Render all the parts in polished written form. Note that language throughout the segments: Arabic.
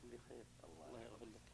بخير. الله يغفر لك.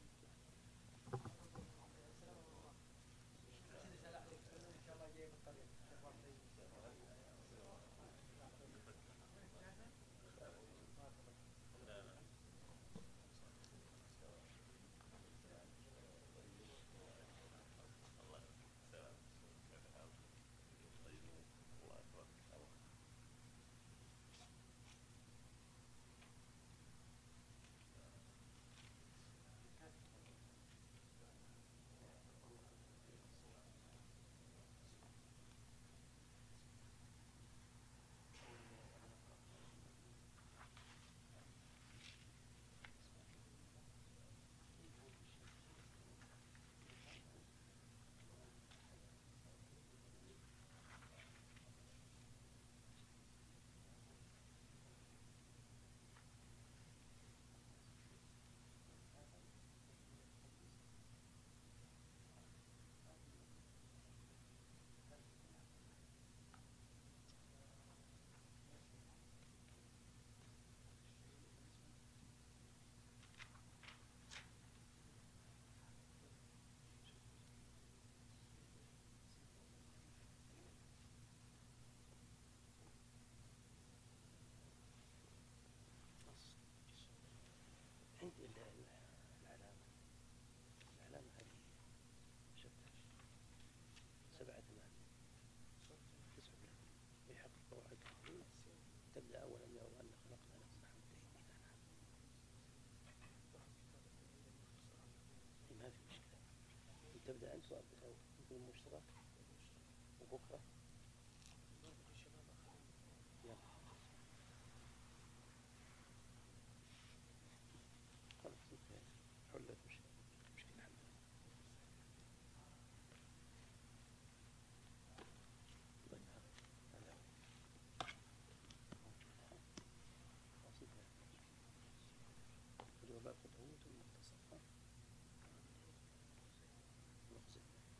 عندي العلامة هذه 7 8 9 يحقق قواعد تبدأ أولا يوم أن خلقنا نفسنا ما في مشكلة. تبدأ أنت سؤال بتسوي يكون مشترك وبكرة يلا خلاص حلت مشكلة الحمد لله. الجواب خطوط مختصرة نقصد.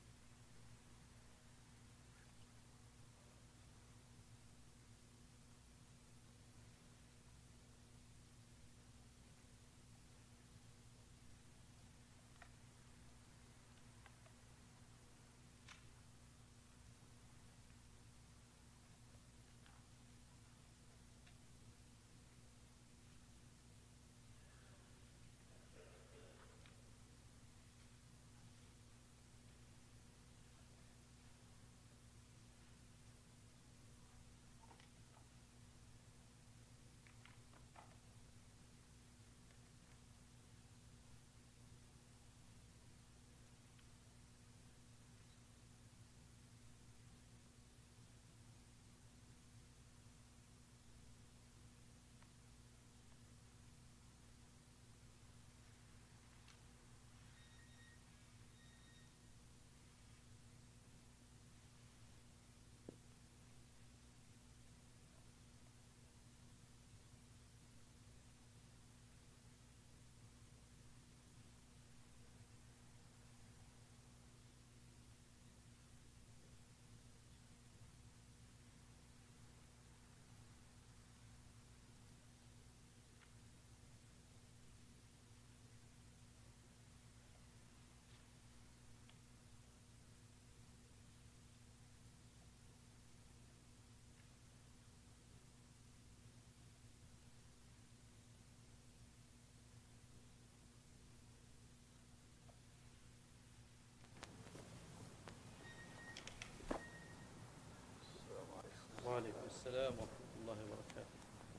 وعليكم السلام ورحمة الله وبركاته.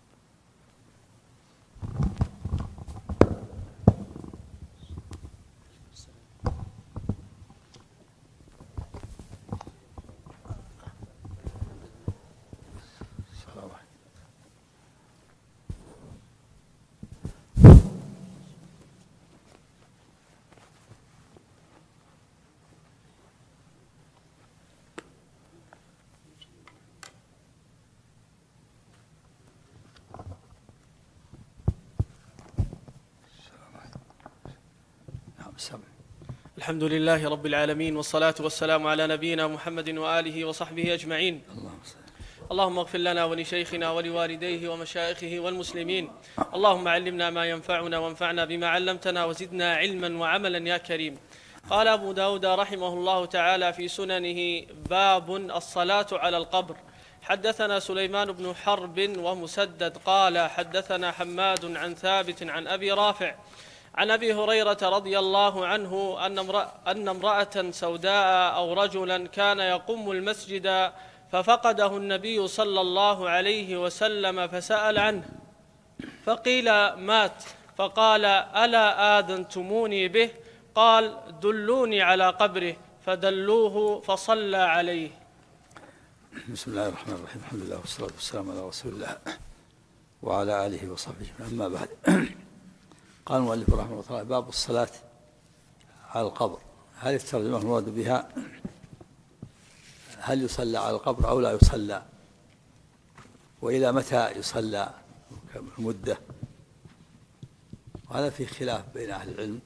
الحمد لله رب العالمين، والصلاة والسلام على نبينا محمد وآله وصحبه أجمعين. اللهم اغفر لنا ولشيخنا ولوالديه ومشايخه والمسلمين. اللهم علمنا ما ينفعنا وانفعنا بما علمتنا وزدنا علما وعملا يا كريم. قال أبو داود رحمه الله تعالى في سننه: باب الصلاة على القبر. حدثنا سليمان بن حرب ومسدد قال حدثنا حماد عن ثابت عن أبي رافع عن أبي هريرة رضي الله عنه أن امرأة سوداء أو رجلا كان يقم المسجد ففقده النبي صلى الله عليه وسلم فسأل عنه فقيل مات، فقال: ألا آذنتموني به؟ قال: دلوني على قبره، فدلوه فصلى عليه. بسم الله الرحمن الرحيم. الحمد لله والصلاة والسلام على رسول الله وعلى آله وصحبه. أما بعد، قال المؤلف رحمه الله تعالى: باب الصلاة على القبر. هذه الترجمة المراد بها هل يصلى على القبر أو لا يصلى، وإلى متى يصلى، المدة. وهذا في خلاف بين أهل العلم.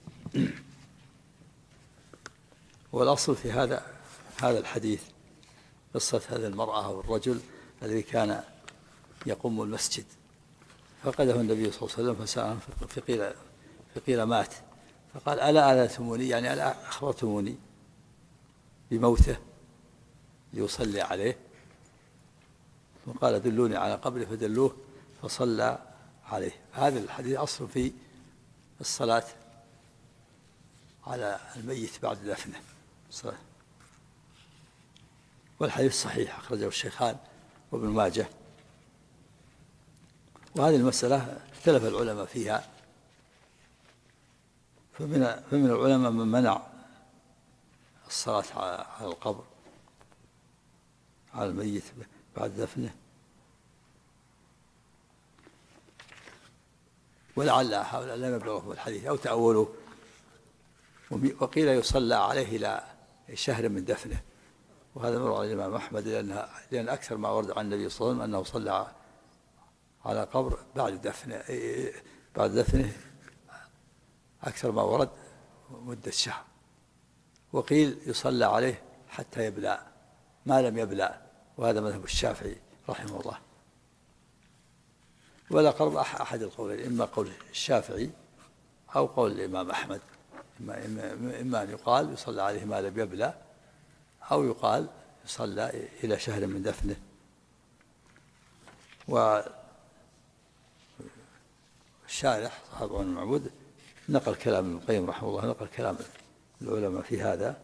والأصل في هذا الحديث قصة هذه المرأة أو الرجل الذي كان يقوم المسجد، فقده النبي صلى الله عليه وسلم فسأله فقيل مات، فقال: ألا آذنتموني، يعني ألا أخبرتموني بموته ليصلي عليه؟ فقال: دلوني على قبره، فدلوه فصلى عليه. هذا الحديث أصل في الصلاة على الميت بعد دفنه. والحديث صحيح، أخرجه الشيخان وابن ماجه. وهذه المسألة اختلف العلماء فيها، فمن العلماء من منع الصلاة على القبر على الميت بعد دفنه، ولعل هؤلاء لم يبلغوا الحديث أو تأولوا، وقيل يصلى عليه إلى شهر من دفنه. وهذا مر على الإمام أحمد، لأن أكثر ما ورد عن النبي صلى الله عليه وسلم أنه صلى على قبر بعد دفنه أكثر ما ورد مدة شهر. وقيل يصلى عليه حتى يبلى ما لم يبلى، وهذا مذهب الشافعي رحمه الله. ولا قرب أحد القولين، إما قول الشافعي أو قول الإمام أحمد، إما أن يقال يصلى عليه ما لم يبلى، أو يقال يصلى إلى شهر من دفنه. والشارح صاحب عون المعبود نقل كلام ابن القيم رحمه الله، نقل كلام العلماء في هذا،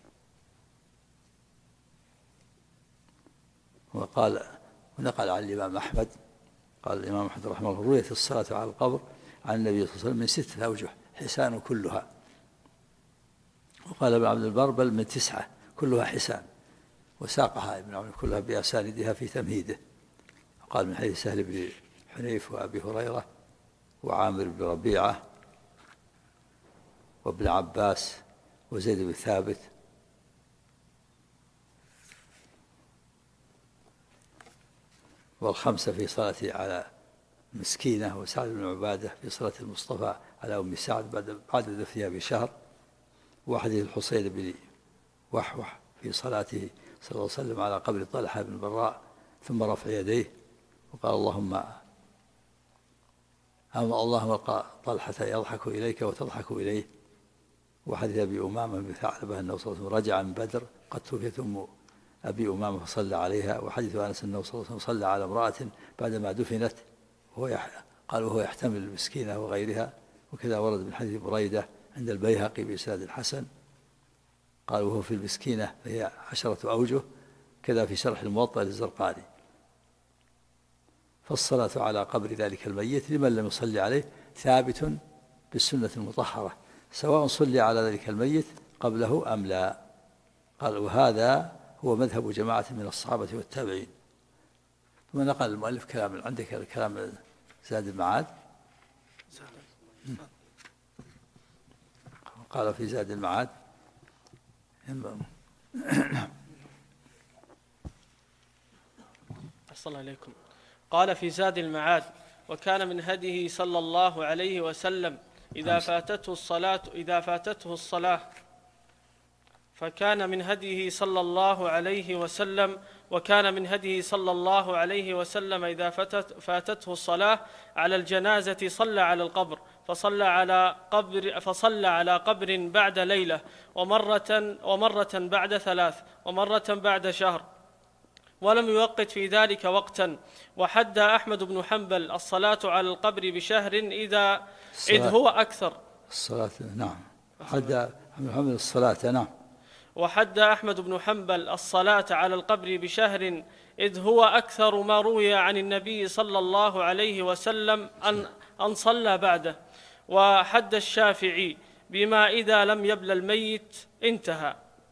ونقل عن الإمام أحمد. قال الإمام أحمد رحمه الله: رويت الصلاة على القبر عن النبي صلى الله عليه وسلم من 6 أوجه حسان كلها. وقال ابن عبد البر: بل من 9 كلها حسان، وساقها ابن عون كلها بأساندها في تمهيده. قال: من حديث سهل بن حنيف وأبي هريرة وعامر بن ربيعة وابن عباس وزيد بن ثابت والخمسة في صلاته على مسكينة، وسعد بن عبادة في صلاة المصطفى على أم سعد بعد دفنها بشهر، وحديث الحصين بن وحوح في صلاته صلى الله عليه وسلم على قبر طلحة بن براء ثم رفع يديه وقال: اللهم طلحة يضحك إليك وتضحك إليه. وحديث أبي أمامة بن ثعلبة أنه صلى الله عليه وسلم رجع من بدر قد توفيت أم أبي أمامة فصلى عليها. وحديث أنس أنه صلى الله عليه وسلم صلى على امرأة بعدما دفنت وهو يحتمل المسكينة وغيرها. وكذا ورد من حديث بريدة عند البيهقي بإسناد حسن، قال: وهو في المسكينة فهي 10 أوجه، كذا في شرح الموطأ للزرقاني. فالصلاة على قبر ذلك الميت لمن لم يصلي عليه ثابت بالسنة المطهرة، سواء صلي على ذلك الميت قبله أم لا. قال: وهذا هو مذهب جماعة من الصحابة والتابعين. ثم نقل المؤلف كلام، عندك كلام زاد المعاد، قال في زاد المعاد: أحسن عليكم. قال في زاد المعاد: وكان من هديه صلى الله عليه وسلم إذا فاتته الصلاة فكان من هديه صلى الله عليه وسلم وكان من هديه صلى الله عليه وسلم إذا فاتته الصلاة على الجنازة صلى على القبر، فصلى على قبر بعد ليلة، ومرة بعد 3، ومرة بعد شهر، ولم يوقت في ذلك وقتا. وحد أحمد بن حنبل الصلاة على القبر بشهر إذ هو أكثر. الصلاة نعم، حد أحمد بن حنبل الصلاة نعم. وحد أحمد بن حنبل الصلاة على القبر بشهر إذ هو أكثر ما روي عن النبي صلى الله عليه وسلم أن صلى بعده. وحد الشافعي بما إذا لم يبل الميت انتهى.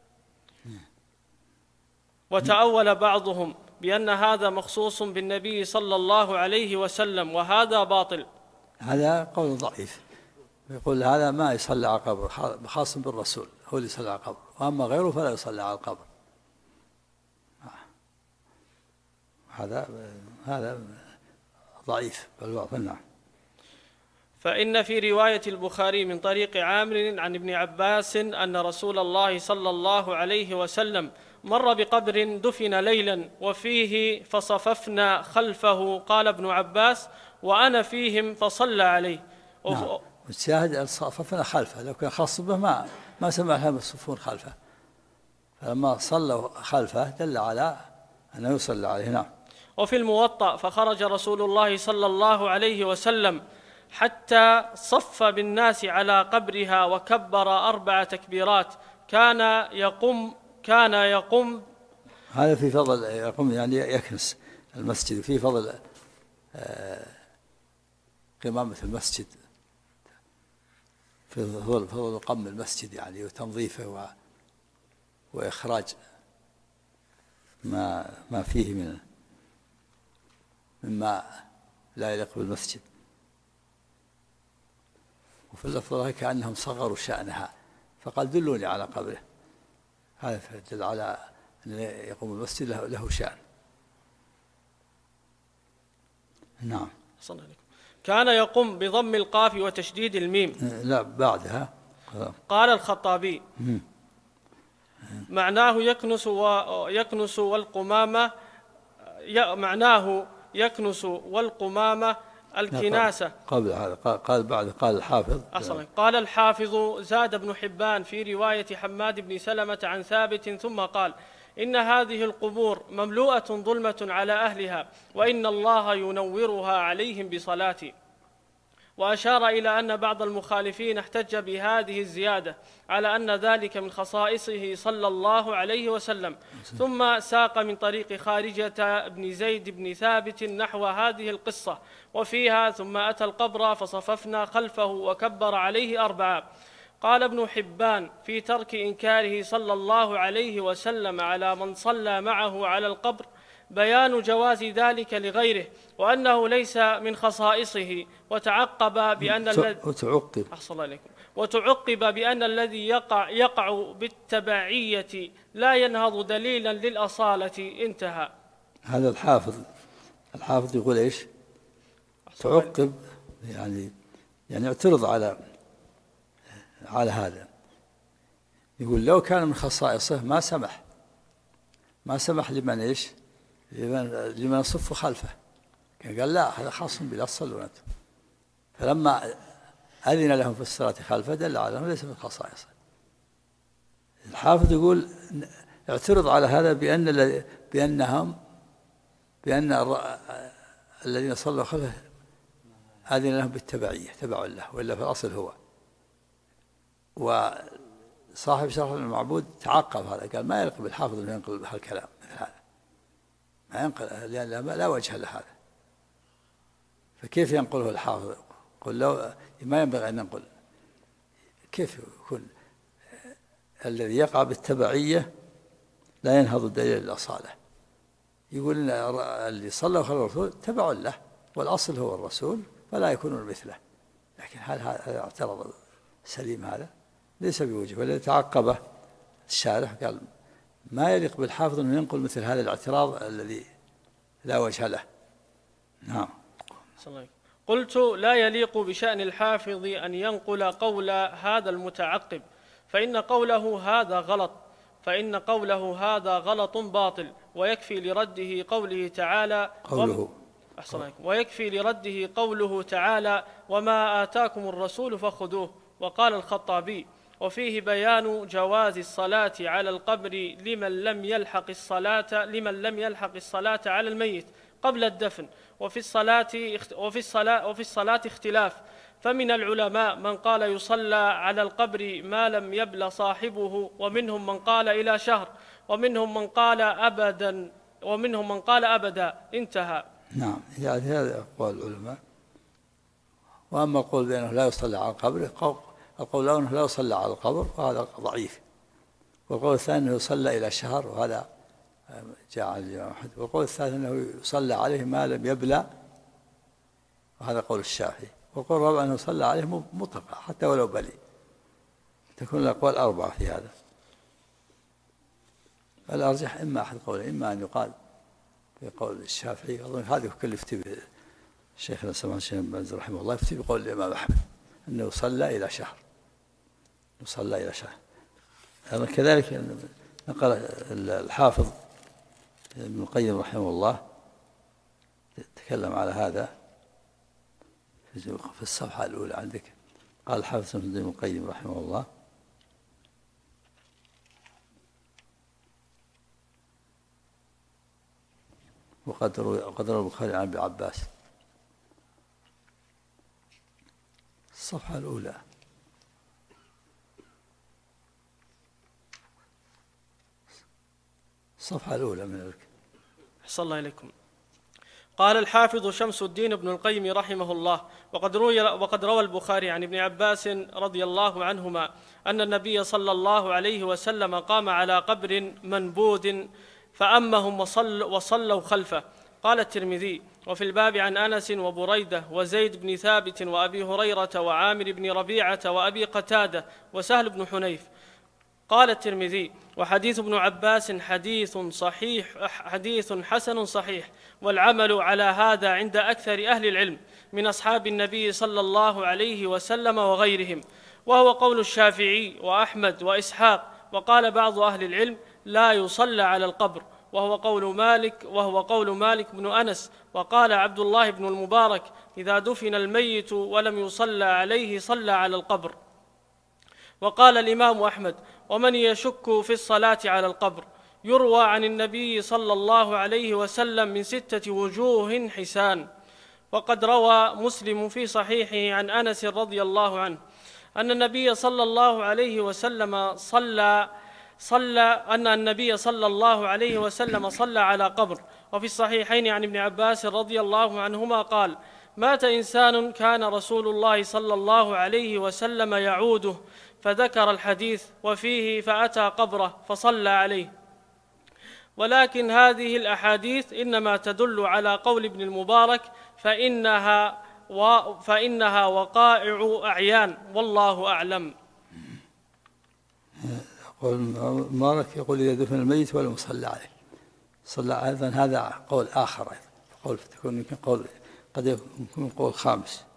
وتأول بعضهم بأن هذا مخصوص بالنبي صلى الله عليه وسلم، وهذا باطل. هذا قول ضعيف، يقول هذا ما يصلى على القبر، خاص بالرسول هو اللي يصلى على القبر، وأما غيره فلا يصلى على القبر. هذا ضعيف بل نعم. فإن في رواية البخاري من طريق عامر عن ابن عباس أن رسول الله صلى الله عليه وسلم مر بقبر دفن ليلا وفيه فصففنا خلفه، قال ابن عباس وأنا فيهم فصلى عليه. نعم. والشاهد صففنا خلفه، لو كان خاص به ما سمع لهم يصفون خلفه، فلما صلوا خلفه دل على أنه يصلى عليه. نعم. وفي الموطأ فخرج رسول الله صلى الله عليه وسلم حتى صف بالناس على قبرها وكبر 4 تكبيرات، كان يقوم. هذا في فضل يقوم، يعني يكنس المسجد، في فضل قمامة المسجد، في فضل قم المسجد يعني وتنظيفه وإخراج ما فيه مما لا يليق بالمسجد. وفي اللفظ كأنهم صغروا شأنها فقال دلوني على قبره، هذا يدل على أن يقوم المسجد له شأن. نعم. كان يقوم بضم القاف وتشديد الميم. لا بعدها. قال الخطابي معناه يكنس والقمامة، معناه يكنس والقمامة الكناسة. قبل هذا قال بعد قال الحافظ. قال الحافظ زاد بن حبان في رواية حماد بن سلمة عن ثابت ثم قال إن هذه القبور مملوءة ظلمة على أهلها، وإن الله ينورها عليهم بصلاتي. وأشار إلى أن بعض المخالفين احتج بهذه الزيادة على أن ذلك من خصائصه صلى الله عليه وسلم، ثم ساق من طريق خارجة بن زيد بن ثابت نحو هذه القصة وفيها ثم أتى القبر فصففنا خلفه وكبر عليه 4. قال ابن حبان في ترك إنكاره صلى الله عليه وسلم على من صلى معه على القبر بيان جواز ذلك لغيره، وأنه ليس من خصائصه، وتعقب بأن الذي يقع بالتبعية لا ينهض دليلا للأصالة. انتهى. هذا الحافظ يقول إيش؟ تعقب يعني اعترض على هذا، يقول لو كان من خصائصه ما سمح لمن إيش؟ لمن يصف خلفه، قال لا هذا خاص بلا صلوا أنتم، فلما أذن لهم في الصلاة خلفه دل على أنه ليس من خصائصه. الحافظ يقول اعترض على هذا بأن الذين صلوا خلفه أذن لهم بالتبعية، تبع له، وإلا في الأصل هو. وصاحب شرح المعبود تعقب هذا، قال ما يلقى بالحافظ أن ينقل بهالكلام مثل هذا، ما ينقل لأن لا وجه له هذا، فكيف ينقله الحافظ؟ قل لو ما ينبغي أن ننقل، كيف يكون الذي يقع بالتبعية لا ينهض دليل الأصالة؟ يقول اللي صلى خلف الرسول تبع له، والأصل هو الرسول فلا يكون مثله. لكن هذا اعترض سليم، هذا ليس بوجه. والذي تعقبه الشارح قال ما يليق بالحافظ أن ينقل مثل هذا الاعتراض الذي لا وجه له. نعم. قلت لا يليق بشأن الحافظ أن ينقل قول هذا المتعقب، فإن قوله هذا غلط باطل، ويكفي لرده قوله تعالى ويكفي لرده قوله تعالى وما آتاكم الرسول فخذوه. وقال الخطابي: وفيه بيان جواز الصلاة على القبر لمن لم يلحق الصلاة على الميت قبل الدفن. وفي الصلاة اختلاف، فمن العلماء من قال يصلى على القبر ما لم يبل صاحبه، ومنهم من قال إلى شهر، ومنهم من قال أبدا انتهى. نعم، يعني هذا أقوال العلماء. وأما القول بأنه لا يصلى على القبر، القول أنه لا يصلى على القبر وهذا ضعيف، والقول الثاني أنه يصلى إلى شهر وهذا جاء عن الإمام أحمد، والقول الثالث أنه يصلى عليه ما لم يبلى وهذا قول الشافعي، والقول الرابع أنه يصلى عليه مطلقا حتى ولو بلي. تكون الأقوال أربعة في هذا. الأرجح إما أحد قولين، إما أن يقال في قول الشافعي، أظن هذا كل يفتي به شيخنا سمع الشيخ بن باز رحمه الله، يفتي بقول الإمام أحمد أنه يصلى إلى شهر، يصلى إلى شهر. كذلك نقل الحافظ ابن القيم رحمه الله تكلم على هذا في الصفحة الأولى عندك. قال الحافظ ابن القيم رحمه الله: وقد روى البخاري عن ابن عباس. الصفحة الأولى. الصفحة الأولى من الكتاب. أحسن الله إليكم. قال الحافظ شمس الدين ابن القيم رحمه الله: وقد روى البخاري عن ابن عباس رضي الله عنهما أن النبي صلى الله عليه وسلم قام على قبر منبوذ فأمهم وصلوا خلفه. قال الترمذي: وفي الباب عن أنس وبريدة وزيد بن ثابت وأبي هريرة وعامر بن ربيعة وأبي قتادة وسهل بن حنيف. قال الترمذي: وحديث ابن عباس حديث حسن صحيح، والعمل على هذا عند أكثر أهل العلم من أصحاب النبي صلى الله عليه وسلم وغيرهم، وهو قول الشافعي وأحمد وإسحاق. وقال بعض أهل العلم: لا يصلى على القبر، وهو قول مالك بن أنس. وقال عبد الله بن المبارك: إذا دفن الميت ولم يصلى عليه صلى على القبر. وقال الإمام أحمد: ومن يشك في الصلاة على القبر يروى عن النبي صلى الله عليه وسلم من 6 وجوه حسان. وقد روى مسلم في صحيحه عن أنس رضي الله عنه أن النبي صلى الله عليه وسلم صلى على قبر. وفي الصحيحين عن ابن عباس رضي الله عنهما قال: مات إنسان كان رسول الله صلى الله عليه وسلم يعوده، فذكر الحديث وفيه: فأتى قبره فصلى عليه. ولكن هذه الأحاديث إنما تدل على قول ابن المبارك، فإنها وقائع أعيان، والله أعلم. قول المبارك يقول: إذا دفن الميت ولم يصلى عليه صلى. أيضا هذا قول آخر، قول تكون يمكن قول قد يكون قول خامس.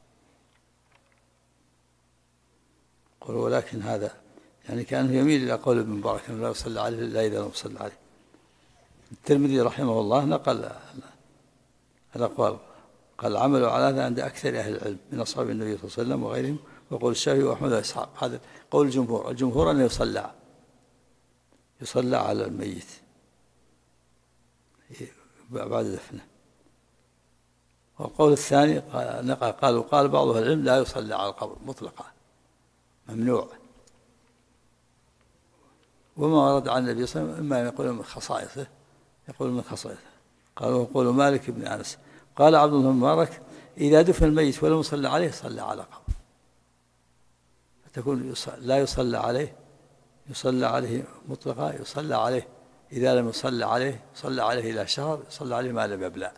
قول ولكن هذا يعني كأنه يميل إلى قول ابن مبارك أنه لا يصلى عليه إلا إذا لم يصلى عليه. الترمذي رحمه الله نقل الأقوال، قال: العمل على هذا عند أكثر أهل العلم من أصحاب النبي صلى الله عليه وسلم وغيرهم، وقول الشافعي وأحمد وإسحاق. هذا قول الجمهور. الجمهور أنه يصلى على الميت بعد دفنه. والقول الثاني قال بعض أهل العلم: لا يصلى على القبر مطلقا، ممنوع. وما ورد عن النبي صلى الله عليه وسلم إما أن يقول من خصائصه، قالوا يقول مالك بن أنس. قال عبد الله بن مبارك: إذا دفن الميت ولم يصلى عليه صلى على قبر، فتكون لا يصلى عليه، يصلى عليه مطلقا، يصلى عليه إذا لم يصلى عليه صلى عليه إلى شهر، يصلى عليه ما لم يبلى.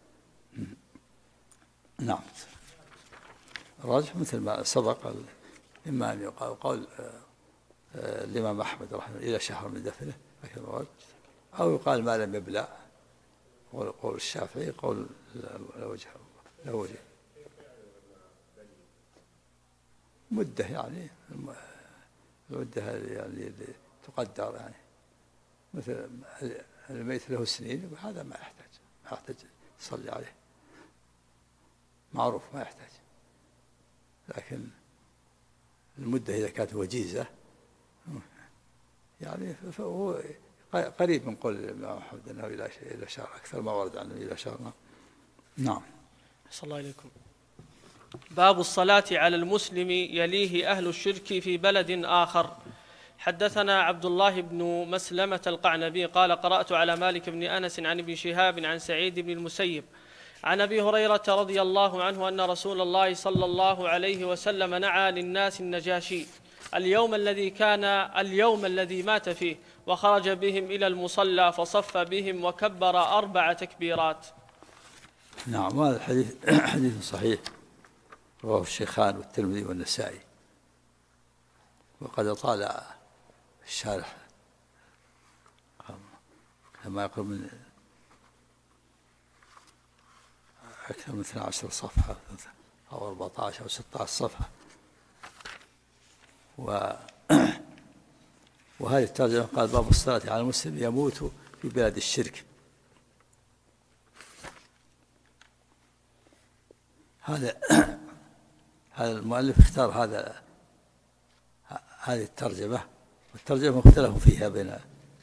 نعم. الراجح مثل ما سبق، إما أن يقال قول الإمام أحمد رحمه الله إلى شهر من دفنه، أو يقال ما لم يبلى، قول الشافعي قول لا وجه مدة، يعني المدة يعني تقدر، يعني مثل الميت له سنين يقول هذا ما يحتاج تصلي عليه، معروف ما يحتاج. لكن المدة إذا كانت وجيزة يعني فهو قريب من قول الإمام أحمد أنه إلى شهر، أكثر ما ورد عنه إلى شهر. نعم. صلى الله عليكم. باب الصلاة على المسلم يليه أهل الشرك في بلد آخر. حدثنا عبد الله بن مسلمة القعنبي قال قرأت على مالك بن أنس عن ابن شهاب عن سعيد بن المسيب عن أبي هريرة رضي الله عنه أن رسول الله صلى الله عليه وسلم نعى للناس النجاشي اليوم الذي مات فيه، وخرج بهم إلى المصلى فصف بهم وكبر 4 تكبيرات. نعم. هذا الحديث حديث صحيح، رواه الشيخان والترمذي والنسائي، وقد طال الشارح كما يقول من أكثر من 12 صفحة أو 14 أو 16 صفحة. وهذه الترجمة قال باب الصلاة على المسلم يموت في بلاد الشرك. هذا المؤلف اختار هذه الترجمة، والترجمة مختلف فيها بين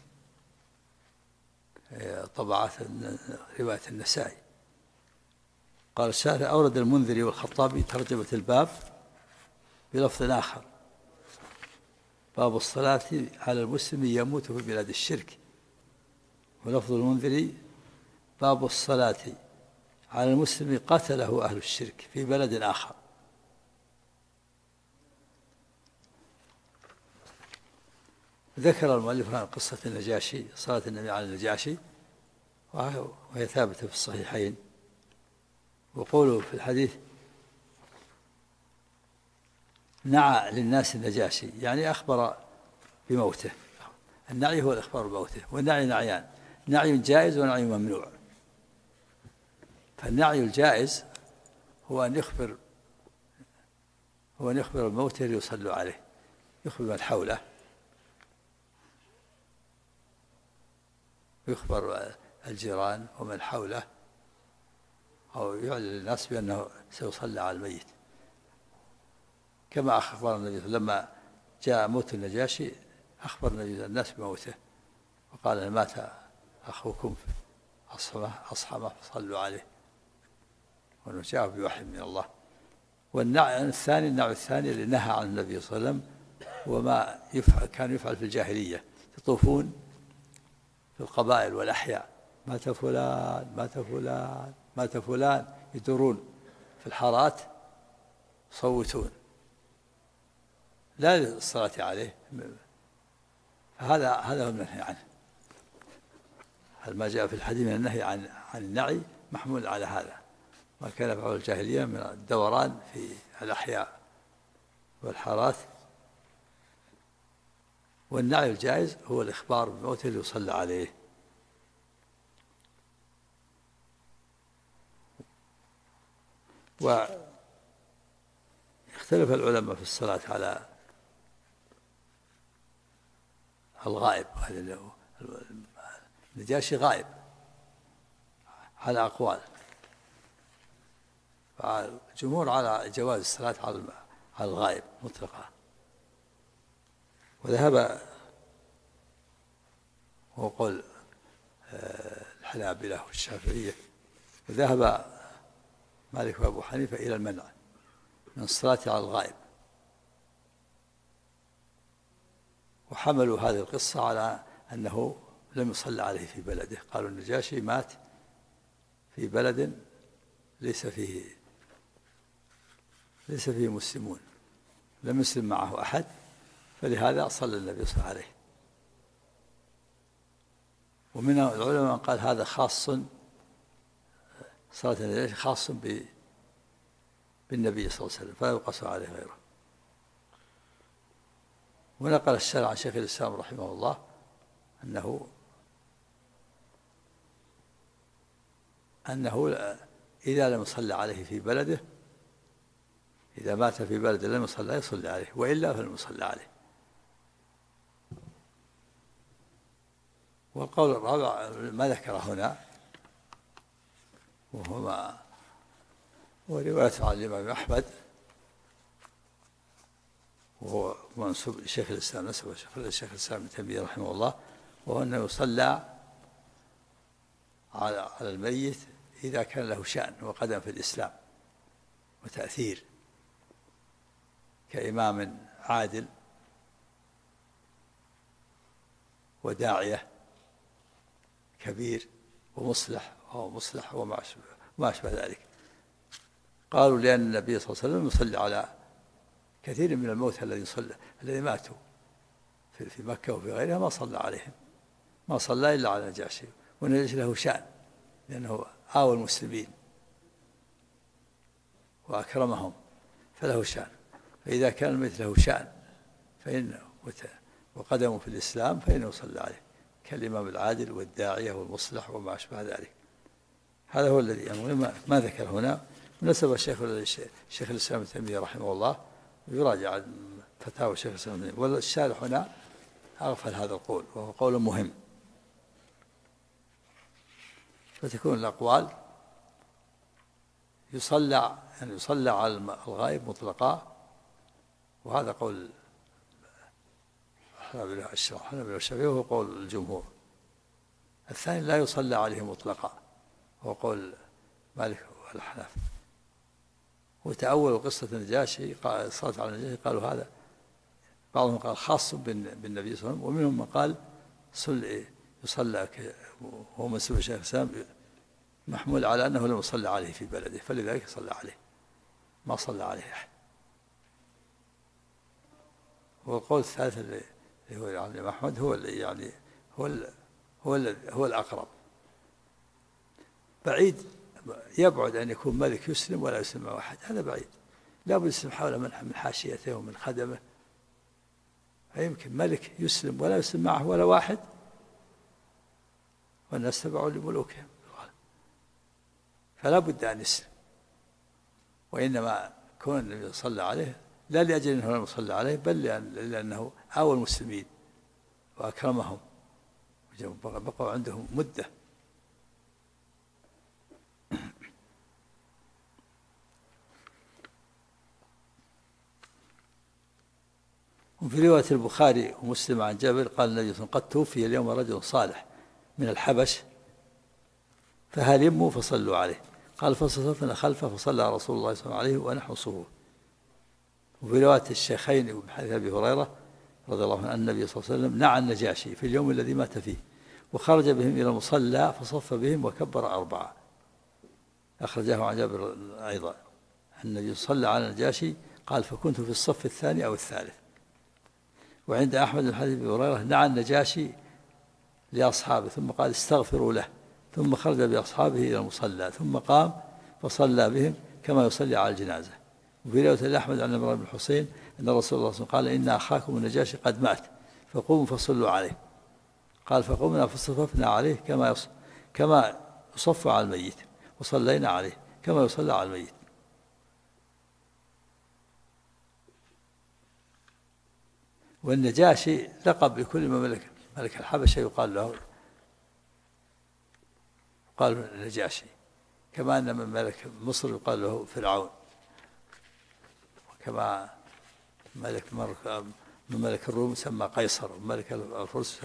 طبعات رواية النسائي. قال الشارح أورد المنذري والخطابي ترجمة الباب بلفظ آخر: باب الصلاة على المسلم يموت في بلاد الشرك. ولفظ المنذري باب الصلاة على المسلم قتله أهل الشرك في بلد آخر. ذكر المؤلف عن قصة النجاشي، صلاة النبي على النجاشي، وهي ثابتة في الصحيحين. وقوله في الحديث نعى للناس النجاشي يعني أخبر بموته. النعي هو الإخبار بموته، والنعي نعيان: نعي جائز ونعي ممنوع. فالنعي الجائز هو أن يخبر الموتى ليصلوا عليه، يخبر من حوله، يخبر الجيران ومن حوله، أو يعلن للناس بأنه سيصلى على الميت. كما أخبر النبي لما جاء موت النجاشي أخبر النبي الناس بموته وقال مات أخوكم أصحمه فصلوا عليه، وأنه جاء بوحي من الله. والنعي الثاني اللي نهى عن النبي صلى الله عليه وسلم، وما كان يفعل في الجاهلية، يطوفون في القبائل والأحياء: مات فلان مات فلان مات فلان، يدورون في الحارات يصوتون لا للصلاة عليه. هذا هو النهي عنه. هل ما جاء في الحديث من النهي عن النعي محمول على هذا، ما كان يفعله الجاهلية من الدوران في الأحياء والحارات. والنعي الجائز هو الإخبار بالموت اللي يصلى عليه. واختلف العلماء في الصلاة على الغائب. هذا النجاشي غائب على أقوال. الجمهور على جواز الصلاة على الغائب مطلقا، وذهب هو قول الحنابلة والشافعية، وذهب مالك وأبو حنيفة إلى المنع من الصلاة على الغائب، وحملوا هذه القصة على أنه لم يصلى عليه في بلده. قالوا النجاشي مات في بلد ليس فيه مسلمون، لم يسلم معه أحد، فلهذا صلى النبي صلى الله عليه. ومن العلماء من قال هذا خاص، صلاة النجاشي خاص بالنبي صلى الله عليه وسلم، فلا يقاس عليه غيره. ونقل الشرع عن شيخ الإسلام رحمه الله أنه إذا لم يصلى عليه في بلده، إذا مات في بلد لم يصلى عليه، وإلا فلم يصلى عليه. والقول الرابع ما ذكر هنا، وهو رواية عن الإمام أحمد، وهو منسوب لشيخ الإسلام، نسبه لشيخ الإسلام ابن تيمية رحمه الله، وهو أنه يصلى على الميت إذا كان له شأن وقدم في الإسلام وتأثير، كإمام عادل وداعية كبير ومصلح وما أشبه ذلك. قالوا لأن النبي صلى الله عليه وسلم يصلي على كثير من الموتى الذين ماتوا في مكة وفي غيرها، ما صلى عليهم، ما صلى إلا على النجاشي، والنجاشي له شأن لأنه آوى المسلمين وأكرمهم فله شأن. فإذا كان الميت له شأن وقدموا في الإسلام فإنه يصلى عليه كالإمام العادل والداعية والمصلح وما أشبه ذلك. هذا هو الذي يعني ما ذكر هنا. ونسب شيخ الإسلام ابن تيمية رحمه الله، يراجع فتاوى شيخ الإسلام ابن تيمية، والشارح هنا أغفل هذا القول، وهو قول مهم. فتكون الأقوال يصلى على الغائب مطلقا، وهذا قول الحنابلة والشافعية، وهو قول الجمهور. الثاني لا يصلى عليه مطلقا، وهو قول مالك والأحناف. وتأولوا قصة النجاشي، الصلاة على النجاشي، قالوا هذا بعضهم قال خاص بالنبي صلى الله عليه وسلم، ومنهم من قال يصلى وهو منسوب شيخ الإسلام محمول على أنه لم يصلى عليه في بلده، فلذلك صلى عليه، ما صلى عليه أحد. والقول الثالث اللي هو عن الإمام أحمد هو اللي يعني هو الأقرب. بعيد، يبعد أن يكون ملك يسلم ولا يسلم مع أحد، هذا بعيد، لا بد يسلم حول من حاشيته ومن خدمه. فيمكن ملك يسلم ولا يسلم معه ولا واحد، والناس تبعوا لملوكهم، فلا بد أن يسلم. وإنما كون النبي صلى عليه لا لأجل أنه لم يصلى عليه، بل لأنه آوى المسلمين وأكرمهم بقوا عندهم مدة. وفي رواية البخاري ومسلم عن جابر قال النبي صلى الله عليه وسلم: قد توفي اليوم رجل صالح من الحبش فهلموا فصلوا عليه. قال: فصفنا خلفه فصلى رسول الله صلى الله عليه وسلم ونحن صفوف. وفي رواية الشيخين ومن حديث أبي هريرة رضي الله عنه أن النبي صلى الله عليه وسلم نعى النجاشي في اليوم الذي مات فيه، وخرج بهم إلى المصلى فصف بهم وكبر 4. أخرجه عن جابر أيضا. النبي صلى على النجاشي قال: فكنت في الصف الثاني أو الثالث. وعند أحمد من حديث أبي هريرة نعى النجاشي لأصحابه ثم قال: استغفروا له، ثم خرج بأصحابه إلى المصلى ثم قام فصلى بهم كما يصلي على الجنازة. وفي رواية أحمد عن عمران بن الحسين أن رسول الله صلى الله عليه وسلم قال: إن أخاكم النجاشي قد مات فقوموا فصلوا عليه. قال: فقمنا فصففنا عليه كما يصف على الميت، وصلينا عليه كما يصلى على الميت. والنجاشي لقب لكل من ملك الحبشة، يقال له النجاشي، كما أن من ملك مصر يقال له فرعون، وكما من ملك الروم سمى قيصر، وملك الفرس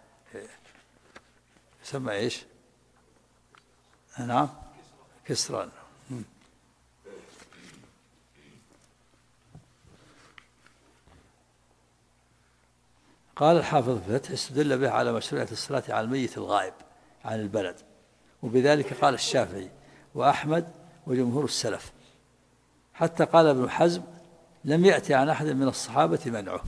سمى ايش؟ نعم، كسرى. قال الحافظ في الفتح: استدل به على مشروعية الصلاة على الميت الغائب عن البلد، وبذلك قال الشافعي وأحمد وجمهور السلف، حتى قال ابن حزم: لم يأتي عن أحد من الصحابة منعه.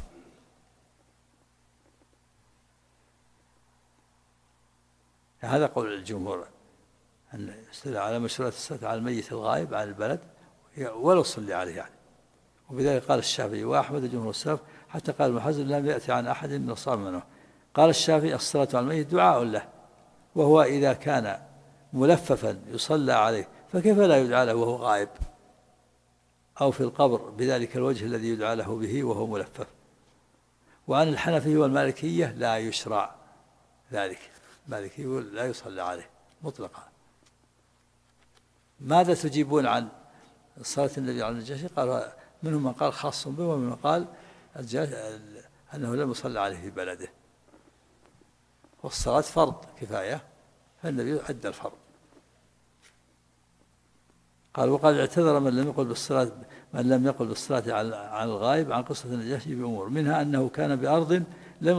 هذا قول الجمهور، أن استدل على مشروعية الصلاة على الميت الغائب عن البلد ولو صلي عليه يعني. وبذلك قال الشافعي وأحمد وجمهور السلف، حتى قال ابن حزم: لم يأتي عن أحد من الصحابة منعه. قال الشافعي: الصلاة على الميت دعاء له، وهو إذا كان ملففا يصلى عليه فكيف لا يدعى له وهو غائب، أو في القبر بذلك الوجه الذي يدعى له به وهو ملفف. وعن الحنفي والمالكية لا يشرع ذلك، المالكي يقول لا يصلى عليه مطلقا. ماذا تجيبون عن صلاة النبي على النجاشي؟ قالوا منهم من قال خاص به، ومن من قال أنه لم يصلى عليه في بلده، والصلاة فرض كفاية فالنبي أدى الفرض. قال وقد اعتذر من لم يقل بالصلاة عن الغائب عن قصة النجاشي بأمور، منها أنه كان بأرض لم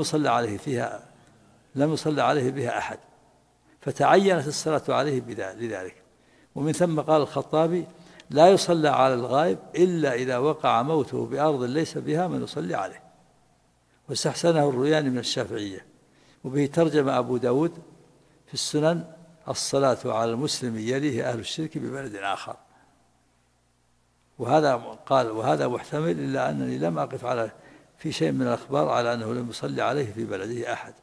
يصلى عليه بها أحد فتعينت الصلاة عليه لذلك. ومن ثم قال الخطابي لا يصلى على الغائب إلا إذا وقع موته بأرض ليس بها من يصلي عليه، واستحسنه الروياني من الشافعية. وبه ترجم أبو داود في السنن الصلاة على المسلم يليه أهل الشرك ببلد آخر. وهذا محتمل، إلا أنني لم أقف في شيء من الأخبار على أنه لم يصلي عليه في بلده أحد.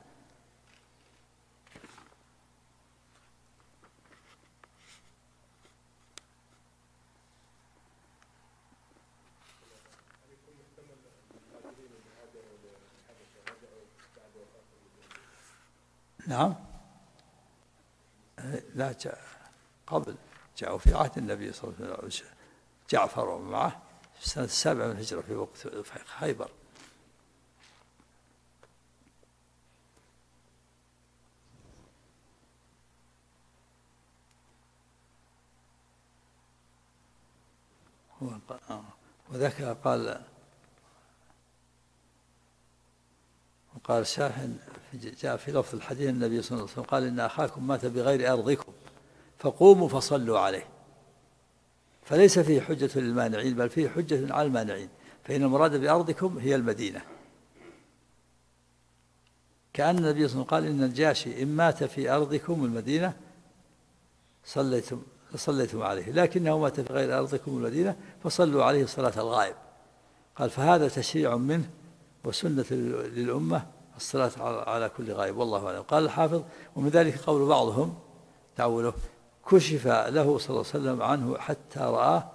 نعم، لا قبل جاءوا في عهد النبي صلى الله عليه وسلم، جعفر ومعه في السنة 7 من الهجرة في وقت خيبر. وذاك قال شاحن جاء في لفظ الحديث النبي صلى الله عليه وسلم قال إن أخاكم مات بغير أرضكم فقوموا فصلوا عليه، فليس فيه حجة للمانعين بل فيه حجة على المانعين، فإن المراد بأرضكم هي المدينة، كأن النبي صلى الله عليه وسلم قال إن الجاشي إن مات في أرضكم المدينة صليتم عليه، لكنه مات في غير أرضكم المدينة فصلوا عليه صلاة الغائب. قال فهذا تشريع منه وسنة للأمة الصلاة على كل غائب، والله أعلم. قال الحافظ ومن ذلك قول بعضهم تعوله كشف له صلى الله عليه وسلم عنه حتى رآه،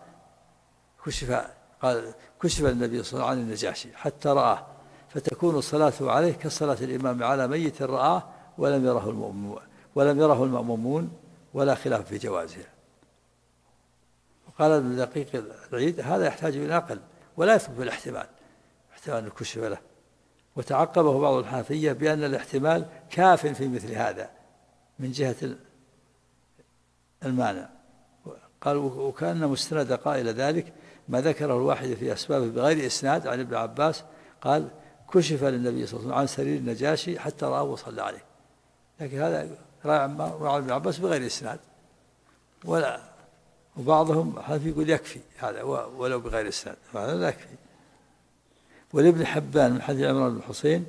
كشف النبي صلى الله عليه وسلم عن النجاشي حتى رآه، فتكون الصلاة عليه كصلاة الإمام على ميت رآه ولم يره المأمومون ولا خلاف في جوازها. وقال ابن دقيق العيد هذا يحتاج إلى نقل ولا يثبت بالاحتمال، احتمال الكشف له. وتعقبه بعض الحنفية بأن الاحتمال كاف في مثل هذا من جهة المانع. قال وكأن مستند قائل ذلك ما ذكره الواحد في أسبابه بغير إسناد عن ابن عباس قال كشف للنبي صلى الله عليه وسلم عن سرير النجاشي حتى رآه وصلى عليه، لكن هذا روى ابن عباس بغير إسناد. وبعضهم يقول يكفي هذا ولو بغير إسناد، هذا لا يكفي. ولابن حبان من حديث عمران بن الحصين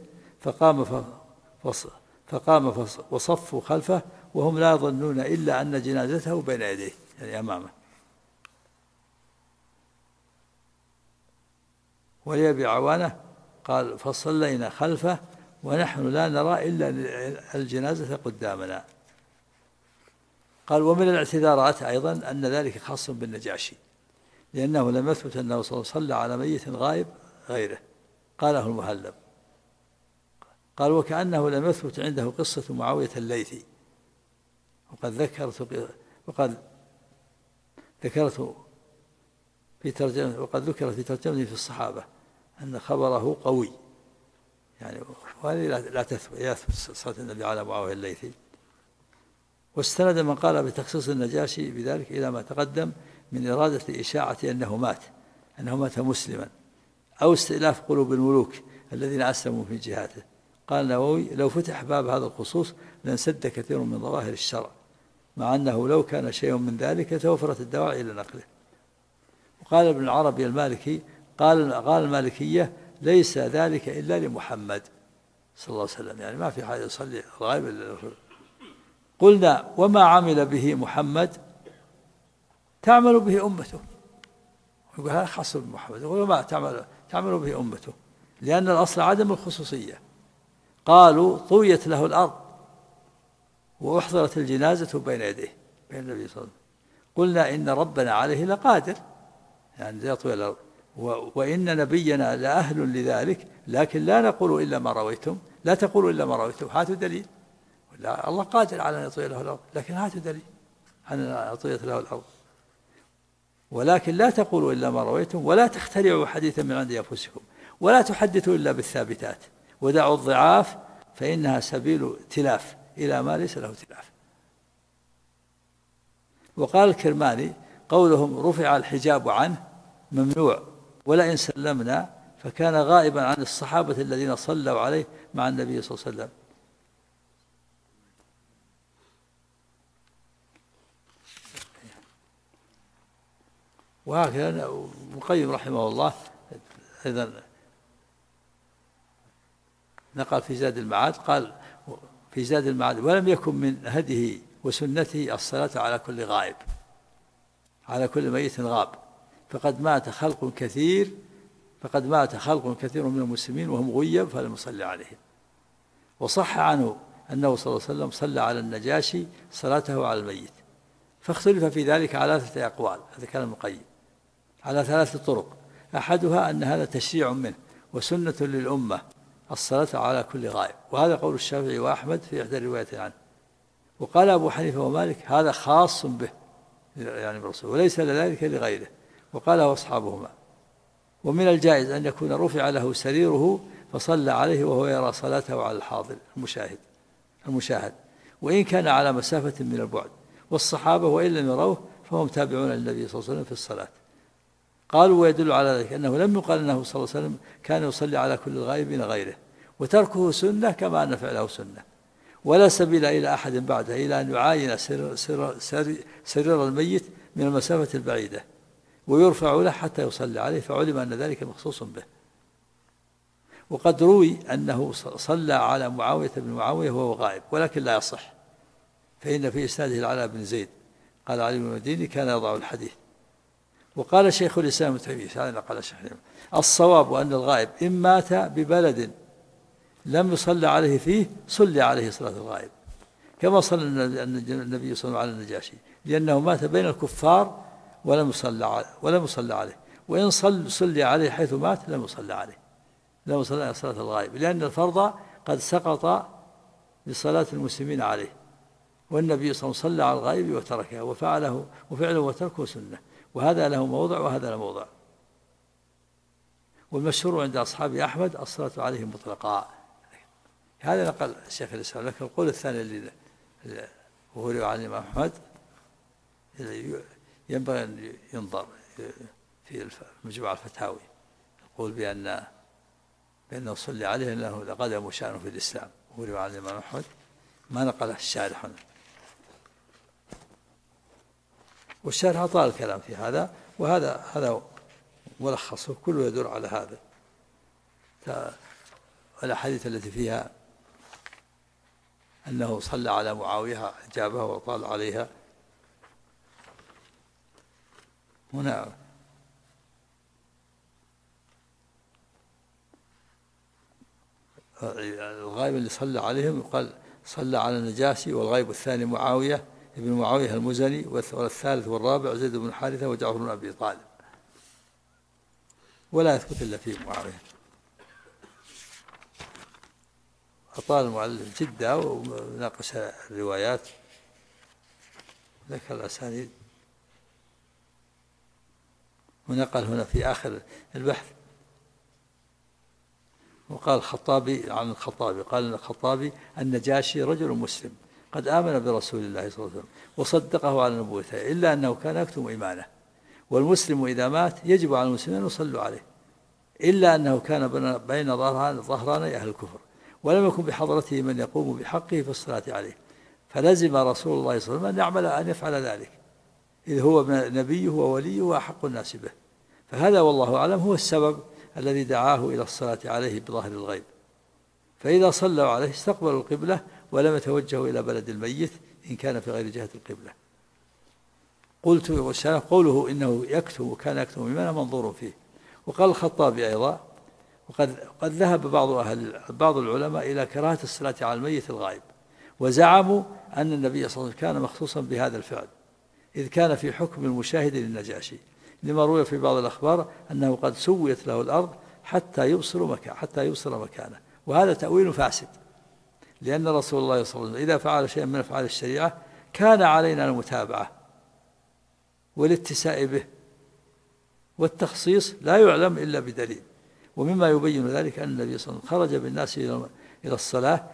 فقام وصفوا خلفه وهم لا يظنون إلا أن جنازته بين يديه يعني أمامه. ولأبي عوانة قال فصلينا خلفه ونحن لا نرى إلا الجنازة قدامنا. قال ومن الاعتذارات أيضا أن ذلك خاص بالنجاشي لأنه لم يثبت أنه صلى على ميت غائب غيره، قاله المهلب. قال وكأنه لم يثبت عنده قصة معاوية الليثي، وقد ذكرت في ترجمته في الصحابة أن خبره قوي يعني، وهذه لا تثبت صلاة النبي على معاوية الليثي. واستند من قال بتخصيص النجاشي بذلك إلى ما تقدم من إرادة إشاعة أنه مات مسلما أو استئلاف قلوب الملوك الذين أسلموا في جهاته. قال النووي لو فتح باب هذا الخصوص لانسد كثير من ظواهر الشرع، مع أنه لو كان شيء من ذلك توفرت الدواعي إلى نقله. وقال ابن العربي المالكي قال المالكية ليس ذلك إلا لمحمد صلى الله عليه وسلم، يعني ما في حد يصلي الغائب إلا الرسول. قلنا وما عمل به محمد تعمل به أمته، يقول هذا خاص بمحمد، يقول وما تعمل به أمته، لأن الأصل عدم الخصوصية. قالوا طويت له الأرض وأحضرت الجنازة بين يديه بين النبي صلى الله عليه وسلم. قلنا إن ربنا عليه لقادر يعني يطوي الأرض، وإن نبينا لأهل لذلك، لكن لا نقول إلا ما رويتم، لا تقولوا إلا ما رويتم، هاتوا دليل. لا، الله قادر على أن يطوي له الأرض، لكن هاتوا دليل أن أطويت له الأرض. ولكن لا تقولوا إلا ما رويتم، ولا تخترعوا حديثا من عند أنفسكم، ولا تحدثوا إلا بالثابتات، ودعوا الضعاف فإنها سبيل تلاف إلى ما ليس له تلاف. وقال الكرماني: قولهم رفع الحجاب عنه ممنوع، ولئن سلمنا فكان غائبا عن الصحابة الذين صلوا عليه مع النبي صلى الله عليه وسلم. وهكذا ابن القيم رحمه الله أيضا نقل في زاد المعاد، قال في زاد المعاد: ولم يكن من هديه وسنته الصلاة على كل غائب، على كل ميت غاب، فقد مات خلق كثير من المسلمين وهم غيب فلم يصلي عليهم. وصح عنه أنه صلى الله عليه وسلم صلى على النجاشي صلاته على الميت، فاختلف في ذلك على 3 أقوال. هذا كلام ابن القيم، على 3 طرق. أحدها أن هذا تشريع منه وسنة للأمة الصلاة على كل غائب، وهذا قول الشافعي وأحمد في إحدى الروايات عنه. وقال أبو حنيفة ومالك: هذا خاص به، يعني بالرسول، وليس لذلك لغيره، وقاله أصحابهما. ومن الجائز أن يكون رفع له سريره فصلى عليه وهو يرى صلاته على الحاضر المشاهد، وإن كان على مسافة من البعد. والصحابة وإن لم يروه فهم تابعون للنبي صلى الله عليه وسلم في الصلاة. قالوا: ويدل على ذلك أنه لم يقال أنه صلى الله عليه وسلم كان يصلي على كل الغائبين غيره، وتركه سنة كما أن فعله سنة، ولا سبيل إلى أحد بعده إلى أن يعاين سرير الميت من المسافة البعيدة ويرفع له حتى يصلي عليه، فعلم أن ذلك مخصوص به. وقد روي أنه صلى على معاوية بن معاوية وهو غائب، ولكن لا يصح، فإن في إسناده العلاء بن زيد قال علي بن المديني كان يضع الحديث. وقال شيخ الإسلام ابن تيمية: هذا قال الشيخ الصواب أن الغائب إن مات ببلد لم يصلى عليه فيه صلي عليه صلاة الغائب، كما صلى النبي صلى الله عليه وسلم على النجاشي، لأنه مات بين الكفار ولم يصلى عليه. وإن صلي عليه حيث مات لم يصلى عليه، لم يصلى على صلاة الغائب، لأن الفرض قد سقط بصلاة المسلمين عليه، والنبي صلى الله عليه وسلم صلى على الغائب وتركها، وفعله وتركه سنة، وهذا له موضع وهذا له موضع. والمشهور عند أصحاب أحمد الصلاة عليه مطلقا. هذا نقل الشيخ الإسلام. لكن القول الثاني اللي وهو عن الإمام أحمد ينبغي أن ينظر في مجموع الفتاوي، يقول بأنه صلي عليه أنه لقدم شأنه في الإسلام، وهو عن الإمام أحمد، ما نقله الشارح هنا. والشارح طال الكلام في هذا، وهذا ملخصه كله يدور على هذا. الأحاديث التي فيها أنه صلى على معاوية أجابها وطال عليها هنا. الغائب اللي صلى عليهم يقال صلى على النجاشي، والغائب الثاني معاوية ابن معاوية المزني، والثالث والرابع زيد بن حارثة وجعفر بن أبي طالب، ولا يثبت إلا في معاوية. أطال المؤلف جدا وناقش الروايات، ذكر الأسانيد، ونقل هنا في آخر البحث. وقال الخطابي عن الخطابي، قال الخطابي: النجاشي رجل مسلم قد آمن برسول الله صلى الله عليه وسلم وصدقه على نبوته، إلا أنه كان يكتم إيمانه، والمسلم إذا مات يجب على المسلمين أن يصلوا عليه، إلا أنه كان بين ظهراني أهل الكفر، ولم يكن بحضرته من يقوم بحقه في الصلاة عليه، فلزم رسول الله صلى الله عليه وسلم أن يفعل ذلك، إذ هو نبيه ووليه وأحق الناس به. فهذا والله أعلم هو السبب الذي دعاه إلى الصلاة عليه بظاهر الغيب. فإذا صلوا عليه استقبلوا القبلة ولم يتوجهوا إلى بلد الميت إن كان في غير جهة القبلة. قلت قوله إنه يكتم وكان يكتم إيمانه منظور فيه. وقال الخطابي أيضا: وقد ذهب بعض العلماء إلى كراهة الصلاة على الميت الغائب، وزعموا أن النبي صلى الله عليه وسلم كان مخصوصا بهذا الفعل، إذ كان في حكم المشاهد للنجاشي، لما روي في بعض الأخبار أنه قد سويت له الأرض حتى يبصر مكانه، وهذا تأويل فاسد، لأن رسول الله صلى الله عليه وسلم إذا فعل شيئا من أفعال الشريعة كان علينا المتابعة والاتساء به، والتخصيص لا يعلم إلا بدليل. ومما يبين ذلك أن النبي صلى الله عليه وسلم خرج بالناس إلى الصلاة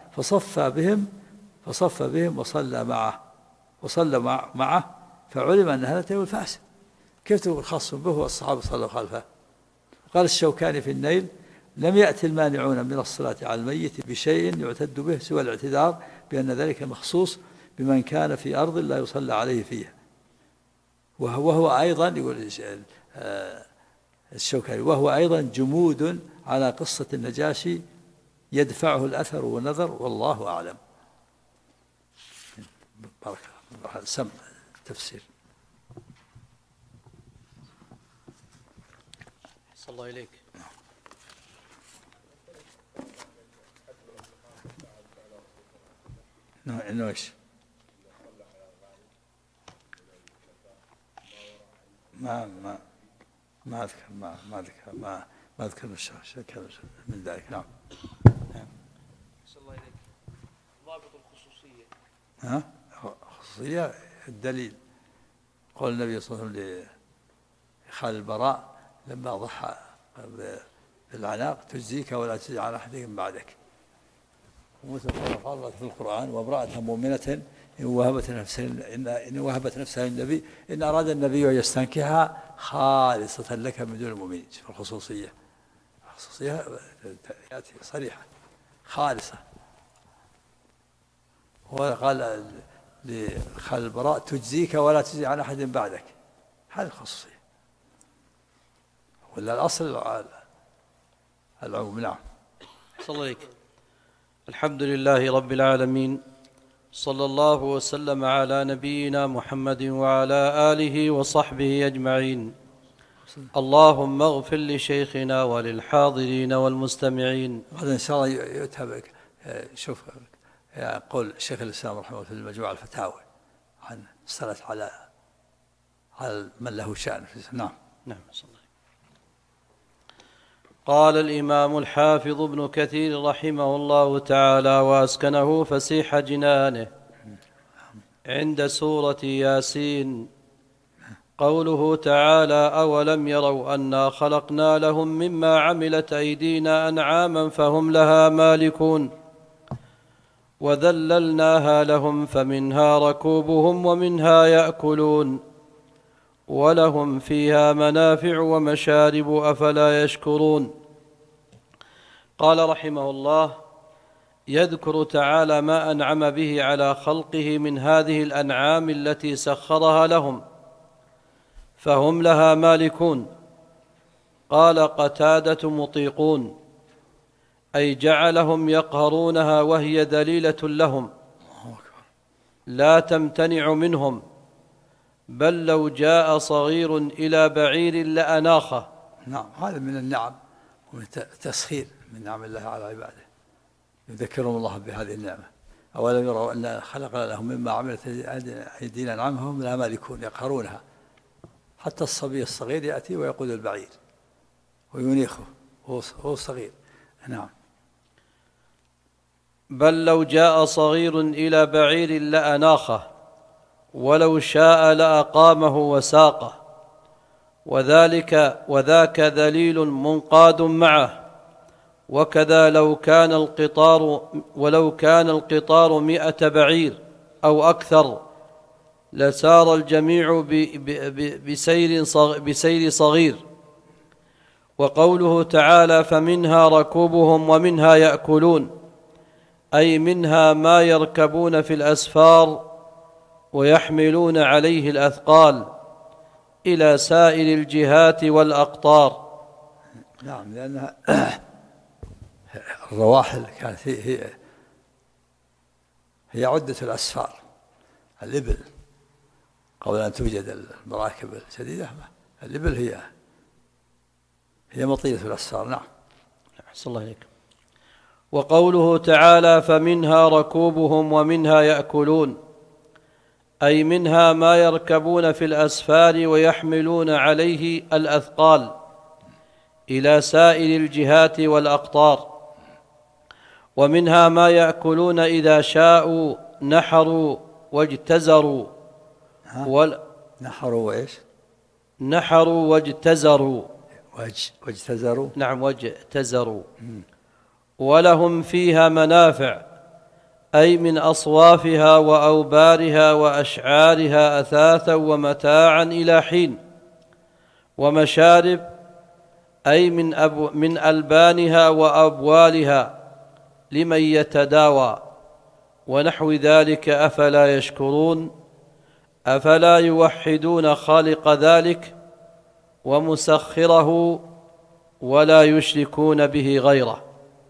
فصف بهم وصلى معه فعلم أن هذا تأويل فاسد. كيف تقول خاص به والصحابة صلوا خلفه؟ قال الشوكاني في النيل: لم يأتي المانعون من الصلاة على الميت بشيء يعتد به سوى الاعتذار بأن ذلك مخصوص بمن كان في أرض لا يصلى عليه فيها. وهو أيضا يقول الشوكاني وهو أيضا جمود على قصة النجاشي يدفعه الأثر والنظر، والله أعلم. بارك الله. سم تفسير. صلى الله إليك. إنه إيش؟ ما أذكر من ذلك. نعم. صلى الله إليك. ضابط الخصوصية. خصوصية الدليل قول النبي صلى الله عليه وسلم لخالد البراء لما ضحى بالعناق: تجزيك ولا تجزي على أحد بعدك. ومثل قال الله في القرآن: وامرأة مؤمنة إن وهبت نفسها للنبي إن أراد النبي أن يستنكحها خالصة لك من دون المؤمنين. في الخصوصية يأتي صريحة خالصة. وقال لخالد البراء: تجزيك ولا تجزي على أحد بعدك. هذه الخصوصية، ولا الأصل العموم. نعم. صلى الله عليك. الحمد لله رب العالمين، صلى الله وسلم على نبينا محمد وعلى آله وصحبه أجمعين. اللهم اغفر لشيخنا وللحاضرين والمستمعين. هذا إن شاء الله يتابع. شوف يقول شيخ الإسلام رحمه الله في المجموعة الفتاوى عن الصلاة على من له شأن. نعم. نعم. صلى الله. قال الإمام الحافظ ابن كثير رحمه الله تعالى وأسكنه فسيح جنانه عند سورة ياسين قوله تعالى: أولم يروا أنا خلقنا لهم مما عملت أيدينا أنعاما فهم لها مالكون وذللناها لهم فمنها ركوبهم ومنها يأكلون ولهم فيها منافع ومشارب أفلا يشكرون. قال رحمه الله: يذكر تعالى ما أنعم به على خلقه من هذه الأنعام التي سخرها لهم فهم لها مالكون. قال قتادة: مطيقون، أي جعلهم يقهرونها وهي ذليلة لهم لا تمتنع منهم، بل لو جاء صغير إلى بعير لأناخه. نعم. هذا من النعم ومن التسخير من نعم الله على عباده، يذكرهم الله بهذه النعمة. أولم يروا أن خلقنا لهم مما عملت أيدينا أنعاما فهم لها مالكون يقهرونها. حتى الصبي الصغير يأتي ويقود البعير وينيخه وهو صغير. نعم. بل لو جاء صغير إلى بعير لأناخه ولو شاء لأقامه وساقه، وذاك ذليل منقاد معه. وكذا لو كان القطار 100 بعير أو أكثر لسار الجميع بسير صغير. وقوله تعالى: فمنها ركوبهم ومنها يأكلون، أي منها ما يركبون في الأسفار ويحملون عليه الأثقال إلى سائر الجهات والأقطار. نعم. لأنها الرواحل كانت هي عدة الأسفار. الإبل قبل أن توجد المراكب الجديدة الإبل هي مطيلة الأسفار. نعم. صلى الله عليك. وقوله تعالى: فمنها ركوبهم ومنها يأكلون، أي منها ما يركبون في الأسفار ويحملون عليه الأثقال إلى سائر الجهات والأقطار. ومنها ما يأكلون إذا شاءوا نحروا واجتزروا. نحروا وإيش؟ نحروا واجتزروا. واجتزروا. نعم واجتزروا. ولهم فيها منافع، أي من أصوافها وأوبارها وأشعارها أثاثا ومتاعا إلى حين. ومشارب، أي من ألبانها وأبوالها لمن يتداوى ونحو ذلك. أفلا يشكرون؟ أفلا يوحدون خالق ذلك ومسخره ولا يشركون به غيره.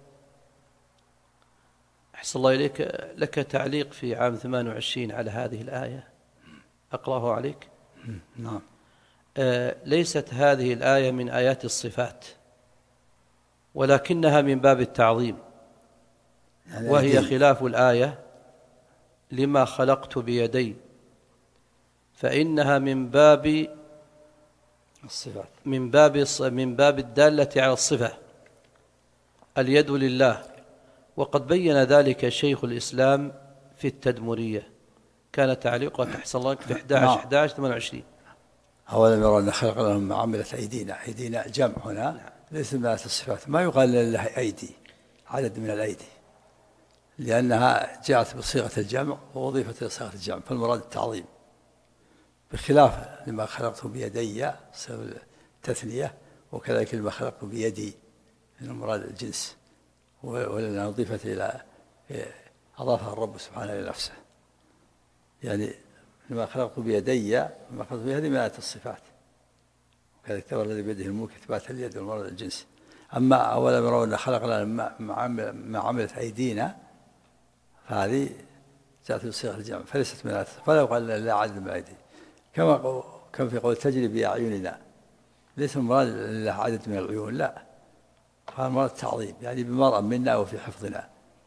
أحسن الله إليك، لك تعليق في عام 28 على هذه الآية أقرأه عليك. نعم. ليست هذه الآية من آيات الصفات، ولكنها من باب التعظيم، وهي خلاف الآية لما خلقت بيدي، فإنها من باب الصفات، من باب الدالة على الصفة، اليد لله. وقد بين ذلك شيخ الإسلام في التدمرية. كان تعليقك أحسن الله في 11/11/28. أولم يروا أن خلق لهم ما عملت أيدينا جمع هنا ليس من آيات الصفات، ما يقال لله أيدي، عدد من الأيدي، لأنها جاءت بصيغة الجمع ووظيفة صيغة الجمع، فالمراد التعظيم، بخلاف لما خلقت بيدي التثنية، وكذلك لما خلقت بيدي من المراد الجنس، ولأنها أضيفت إلى أضافها الرب سبحانه إلى نفسه. يعني لما خلقت بيدي، لما خلقت بيدي من آيات الصفات، وكذلك ترى الذي بيده الملك إثبات اليد والمراد الجنس. أما أولم يروا أن خلق لنا ما عملت أيدينا، فهذه جاءت بصيغة الجمع فليست من آيات الصفات، فلا يقال لا عدد من الأيدي، كما في قول تجري بأعيننا، ليس المراد لله عدد من العيون، لا، هذا المراد التعظيم، يعني بمرأ منا وفي حفظنا.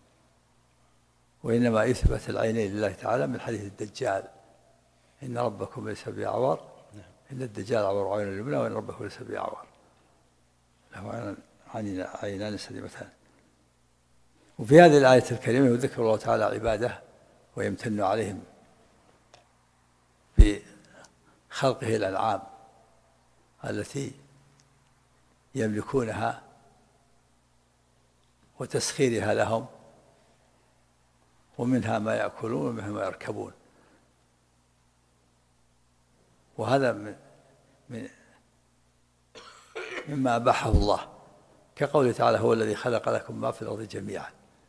وإنما يثبت العينين لله تعالى من حديث الدجال، إن ربكم ليس بأعور، إن الدجال عور عين اليمنى، وإن ربكم ليس بأعور، له عينان سليمتان. وفي هذه الآية الكريمة يذكر الله تعالى عباده ويمتن عليهم بخلقه الأنعام التي يملكونها وتسخيرها لهم، ومنها ما يأكلون ومنها ما يركبون. وهذا مما أباحه الله، كقوله تعالى هو الذي خلق لكم ما في الأرض جميعا،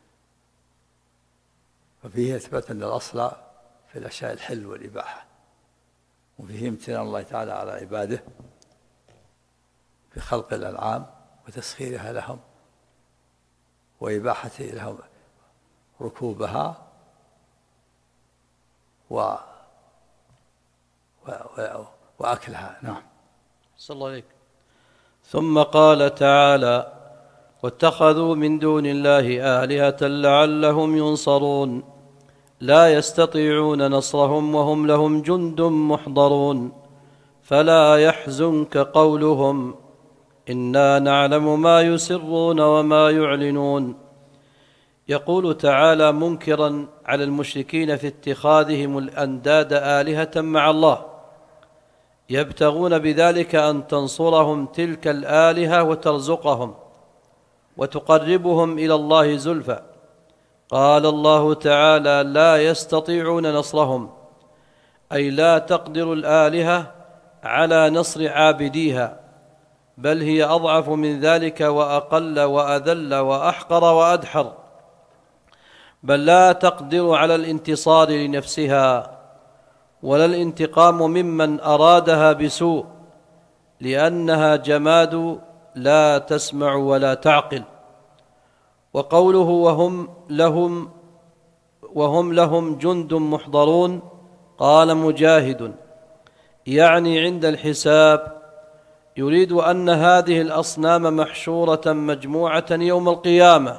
ففيه إثبات أن الأصل في الأشياء الحل والإباحة، وفيه امتنان الله تعالى على عباده في خلق الأنعام وتسخيرها لهم وإباحة لهم ركوبها وأكلها. نعم. صلى الله عليك. ثم قال تعالى واتخذوا من دون الله آلهة لعلهم ينصرون لا يستطيعون نصرهم وهم لهم جند محضرون فلا يحزنك قولهم إنا نعلم ما يسرون وما يعلنون. يقول تعالى منكرا على المشركين في اتخاذهم الأنداد آلهة مع الله، يبتغون بذلك أن تنصرهم تلك الآلهة وترزقهم وتقربهم إلى الله زلفى. قال الله تعالى لا يستطيعون نصرهم، أي لا تقدر الآلهة على نصر عابديها، بل هي أضعف من ذلك وأقل وأذل وأحقر وأدحر، بل لا تقدر على الانتصار لنفسها ولا الانتقام ممن أرادها بسوء، لأنها جماد لا تسمع ولا تعقل. وقوله وهم لهم جند محضرون، قال مجاهد يعني عند الحساب، يريد أن هذه الأصنام محشورة مجموعة يوم القيامة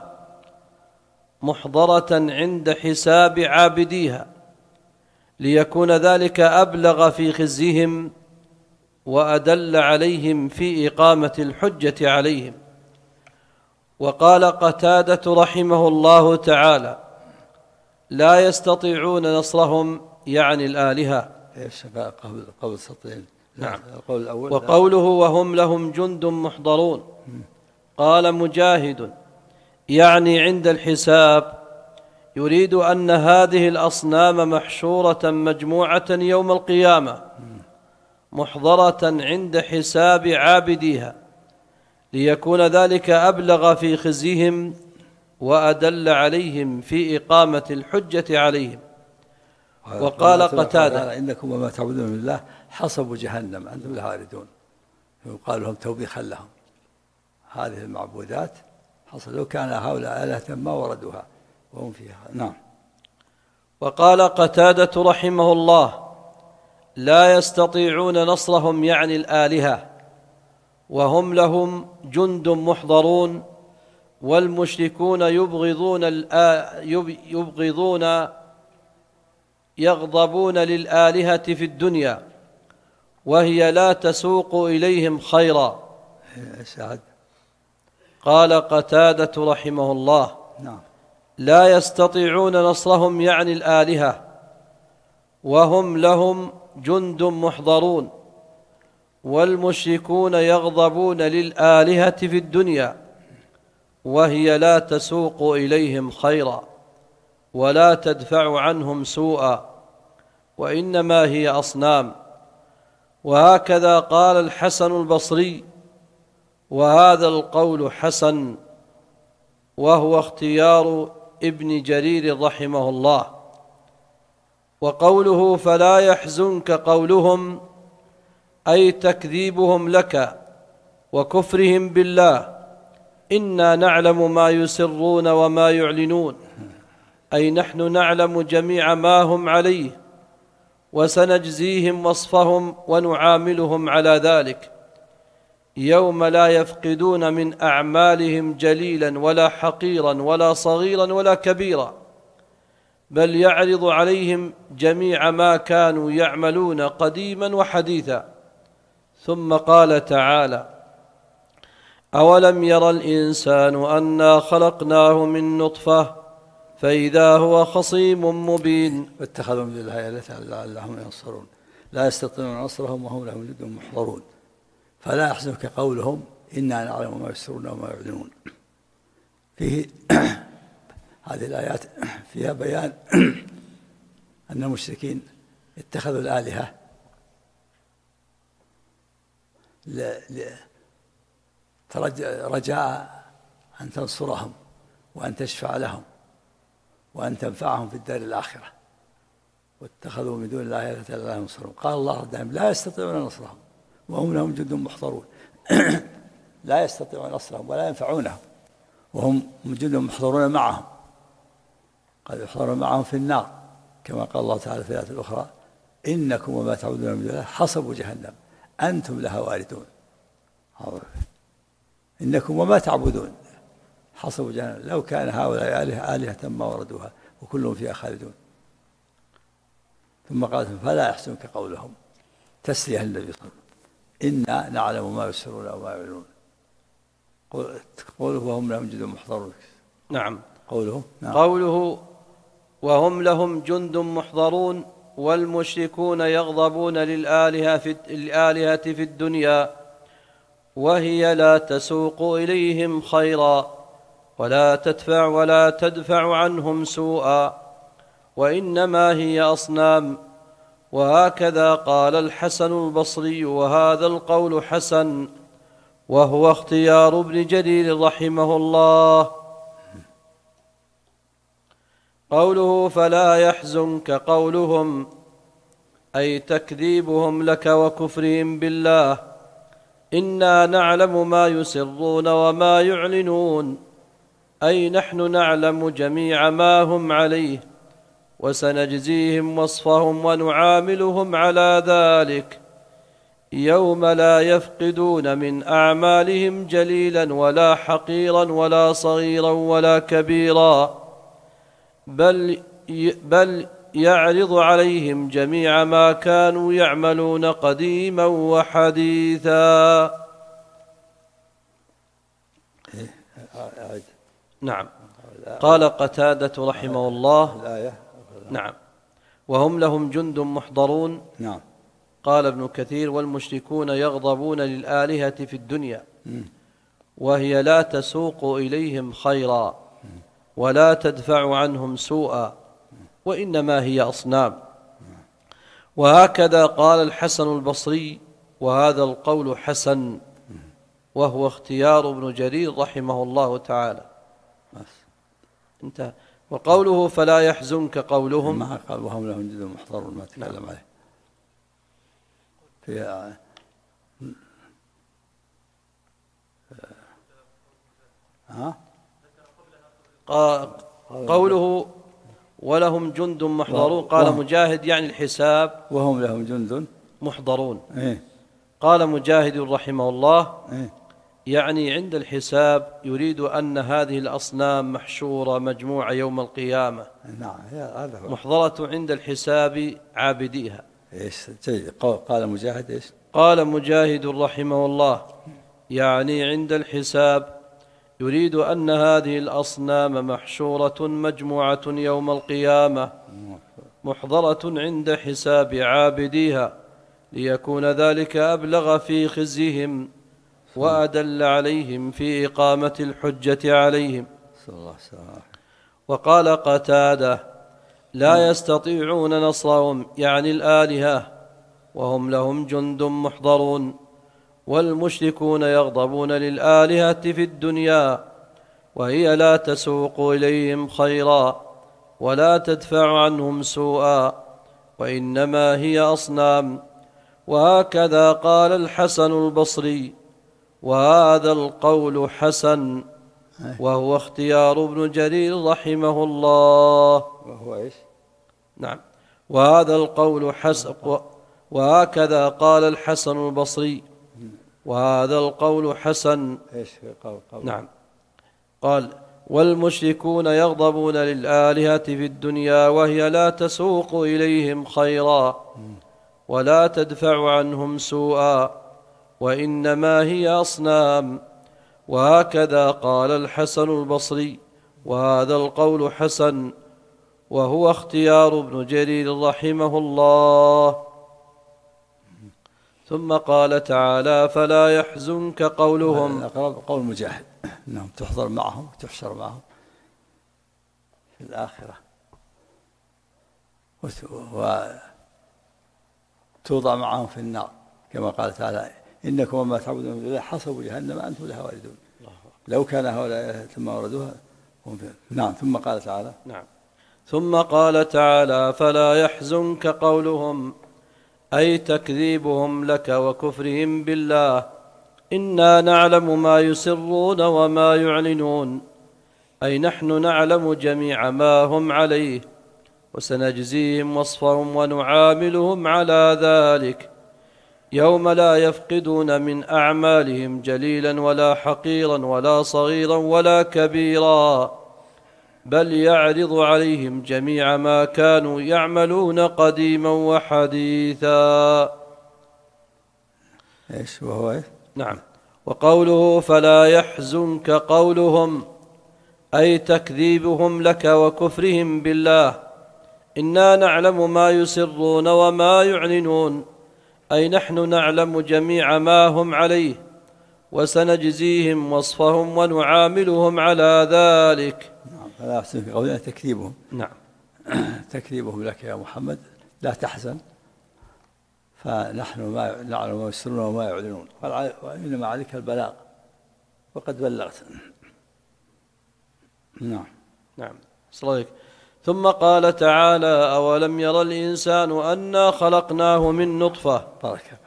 محضرة عند حساب عابديها، ليكون ذلك أبلغ في خزيهم وأدل عليهم في إقامة الحجة عليهم. وقال قتادة رحمه الله تعالى: لا يستطيعون نصرهم، يعني الآلهة. قبل سطرين. نعم. القول الأول. وقوله: وهم لهم جند محضرون. قال مجاهد: يعني عند الحساب، يريد أن هذه الأصنام محشورة مجموعة يوم القيامة محضرة عند حساب عابديها، ليكون ذلك أبلغ في خزيهم وأدل عليهم في إقامة الحجة عليهم. وقال قتادة: إنكم وما تعبدون من الله حصب جهنم أنتم لها واردون. يقال لهم توبيخا لهم، هذه المعبودات حصل لو كان هؤلاء آلهة ما وردوها وهم فيها. نعم. وقال قتادة رحمه الله: لا يستطيعون نصرهم، يعني الآلهة، وهم لهم جند محضرون، والمشركون يغضبون للآلهة في الدنيا، وهي لا تسوق إليهم خيرا. قال قتادة رحمه الله: لا يستطيعون نصرهم، يعني الآلهة، وهم لهم جند محضرون، والمشركون يغضبون للآلهة في الدنيا، وهي لا تسوق إليهم خيرا ولا تدفع عنهم سوءا، وإنما هي أصنام. وهكذا قال الحسن البصري، وهذا القول حسن، وهو اختيار ابن جرير رحمه الله. وقوله: فلا يحزنك قولهم، أي تكذيبهم لك وكفرهم بالله، إنا نعلم ما يسرون وما يعلنون، أي نحن نعلم جميع ما هم عليه، وسنجزيهم وصفهم ونعاملهم على ذلك، يوم لا يفقدون من أعمالهم جليلا ولا حقيرا ولا صغيرا ولا كبيرا، بل يعرض عليهم جميع ما كانوا يعملون قديما وحديثا. ثم قال تعالى: أولم ير الإنسان أنا خلقناه من نطفة فإذا هو خصيم مبين. واتخذوا من دون الله آلهة لعلهم ينصرون. لا يستطيعون نصرهم وهم لهم جند محضرون. فلا يحزنك قولهم إنا نعلم ما يسرون وما يعلنون. فيه هذه الآيات فيها بيان أن المشركين اتخذوا الآلهة رجاء أن تنصرهم وأن تشفع لهم وأن تنفعهم في الدار الآخرة، واتخذوا من دون الله آلهة لا ينصرون. قال الله ردهم: لا يستطيعون نصرهم وهم لهم جند محضرون. لا يستطيعون نصرهم ولا ينفعونهم وهم جند محضرون معهم، قد يحضرون معهم في النار، كما قال الله تعالى في الآية الأخرى: إنكم وما تعبدون من دون الله حصب جهنم أنتم لها واردون. إنكم وما تعبدون حصب جهنم، لو كان هؤلاء آلهة ما وردوها وكلهم فيها خالدون. ثم قال: فلا يحزنك قولهم، تسلية النبي صلى الله عليه وسلم: إنا نعلم ما يسرون وما يعلنون. قوله وهم لهم جند محضرون. نعم. قوله وهم لهم جند محضرون، والمشركون يغضبون للآلهة في الدنيا، وهي لا تسوق إليهم خيرا ولا تدفع عنهم سوءا، وإنما هي أصنام. وهكذا قال الحسن البصري، وهذا القول حسن، وهو اختيار ابن جرير رحمه الله. قوله: فلا يحزنك قولهم، أي تكذيبهم لك وكفرهم بالله، إنا نعلم ما يسرون وما يعلنون، أي نحن نعلم جميع ما هم عليه، وسنجزيهم وصفهم ونعاملهم على ذلك، يوم لا يفقدون من أعمالهم جليلا ولا حقيرا ولا صغيرا ولا كبيرا، بل يعرض عليهم جميع ما كانوا يعملون قديما وحديثا. نعم. قال قتادة رحمه الله الآية. نعم. وهم لهم جند محضرون. نعم. قال ابن كثير: والمشركون يغضبون للآلهة في الدنيا وهي لا تسوق إليهم خيرا ولا تدفع عنهم سوءا وإنما هي أصنام. وهكذا قال الحسن البصري، وهذا القول حسن، وهو اختيار ابن جرير رحمه الله تعالى. انتهى. وقوله فلا يحزنك قولهم، ما قال وهم لهم جند محضرون، ما تكلم عليه في قوله ولهم جند محضرون. قال مجاهد يعني الحساب، وهم لهم جند محضرون. إيه؟ قال مجاهد رحمه الله إيه؟ يعني عند الحساب يريد أن هذه الأصنام محشورة مجموعة يوم القيامة. نعم، هذا هو. محضرة عند الحساب عابديها. إيش جيد. قال مجاهد إيش؟ قال مجاهد رحمه الله يعني عند الحساب يريد أن هذه الأصنام محشورة مجموعة يوم القيامة محضرة عند حساب عابديها، ليكون ذلك أبلغ في خزيهم وأدل عليهم في إقامة الحجة عليهم. وقال قتادة لا يستطيعون نصرهم يعني الآلهة وهم لهم جند محضرون، والمشركون يغضبون للآلهة في الدنيا وهي لا تسوق إليهم خيرا ولا تدفع عنهم سوءا وإنما هي أصنام. وهكذا قال الحسن البصري، وهذا القول حسن، وهو اختيار ابن جرير رحمه الله. وهو إيش؟ نعم. وهذا القول حسن، وهكذا قال الحسن البصري، وهذا القول حسن. إيش قول؟ نعم. قال والمشركون يغضبون للآلهة في الدنيا وهي لا تسوق إليهم خيرا ولا تدفع عنهم سوءا وإنما هي أصنام. وهكذا قال الحسن البصري، وهذا القول حسن، وهو اختيار ابن جرير رحمه الله. ثم قال تعالى فلا يحزنك قولهم. الأقرب قول مجاهد أنهم تحضر معهم وتحشر معهم في الآخرة وتوضع معهم في النار، كما قال تعالى إنكم وما تعبدون من الله حصبوا جهنم أنتم لها واردون. لو كان هؤلاء ثم وردوها. نعم. ثم قال تعالى نعم. ثم قال تعالى فلا يحزنك قولهم أي تكذيبهم لك وكفرهم بالله، إنا نعلم ما يسرون وما يعلنون، أي نحن نعلم جميع ما هم عليه وسنجزيهم وصفهم ونعاملهم على ذلك يوم لا يفقدون من أعمالهم جليلا ولا حقيرا ولا صغيرا ولا كبيرا، بل يعرض عليهم جميع ما كانوا يعملون قديما وحديثا. إيش وهو إيش؟ نعم. وقوله فلا يحزنك قولهم أي تكذيبهم لك وكفرهم بالله، إنا نعلم ما يسرون وما يعلنون، أي نحن نعلم جميع ما هم عليه وسنجزيهم وصفهم ونعاملهم على ذلك. نعم. فلا يحزنك قولهم تكذيبهم. نعم. تكذيبهم لك يا محمد، لا تحزن، فنحن ما نعلم ما يسرون وما يعلنون، وإنما عليك البلاغ وقد بلغت. نعم. نعم. صليك. ثم قال تعالى أولم ير الإنسان أنا خلقناه من نطفة. بارك.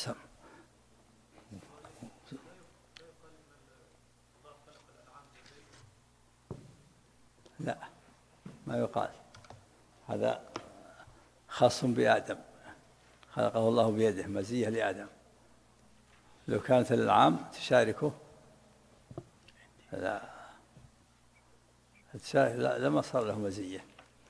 لا، ما يقال، هذا خاص بآدم، خلقه الله بيده، مزية لآدم. لو كانت الأنعام تشاركه لما صار له مزية.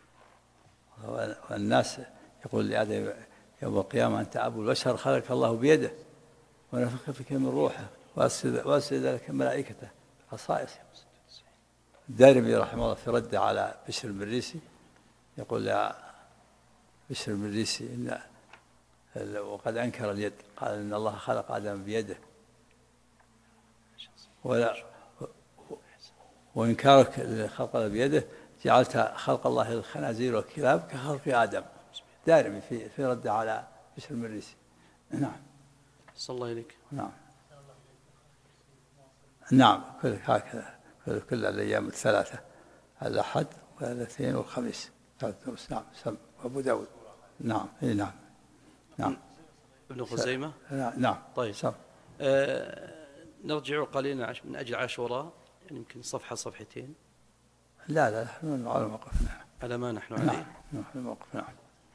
والناس يقول لآدم يوم القيامة أنت أبو البشر، خلقك الله بيده ونفخ فيك من روحه وأسجد لك ملائكته خصائص. الدارمي رحمه الله في رده على بشر المريسي يقول يا بشر المريسي إن وقد أنكر اليد، قال إن الله خلق آدم بيده، وإنكارك لخلق بيده جعلت خلق الله الخنازير والكلاب كخلق آدم. دارمي في رد على بشر المريسي. نعم. صلى الله إليك. نعم هكذا كل الأيام الثلاثة، الأحد والاثنين والخميس. نعم أبو داود. نعم نعم. ابن خزيمة. نعم. طيب. نرجع قليلا من أجل عاشوراء، يعني يمكن صفحة صفحتين. لا نحن على موقفنا، على ما نحن عليه. نعم الموقف. نعم.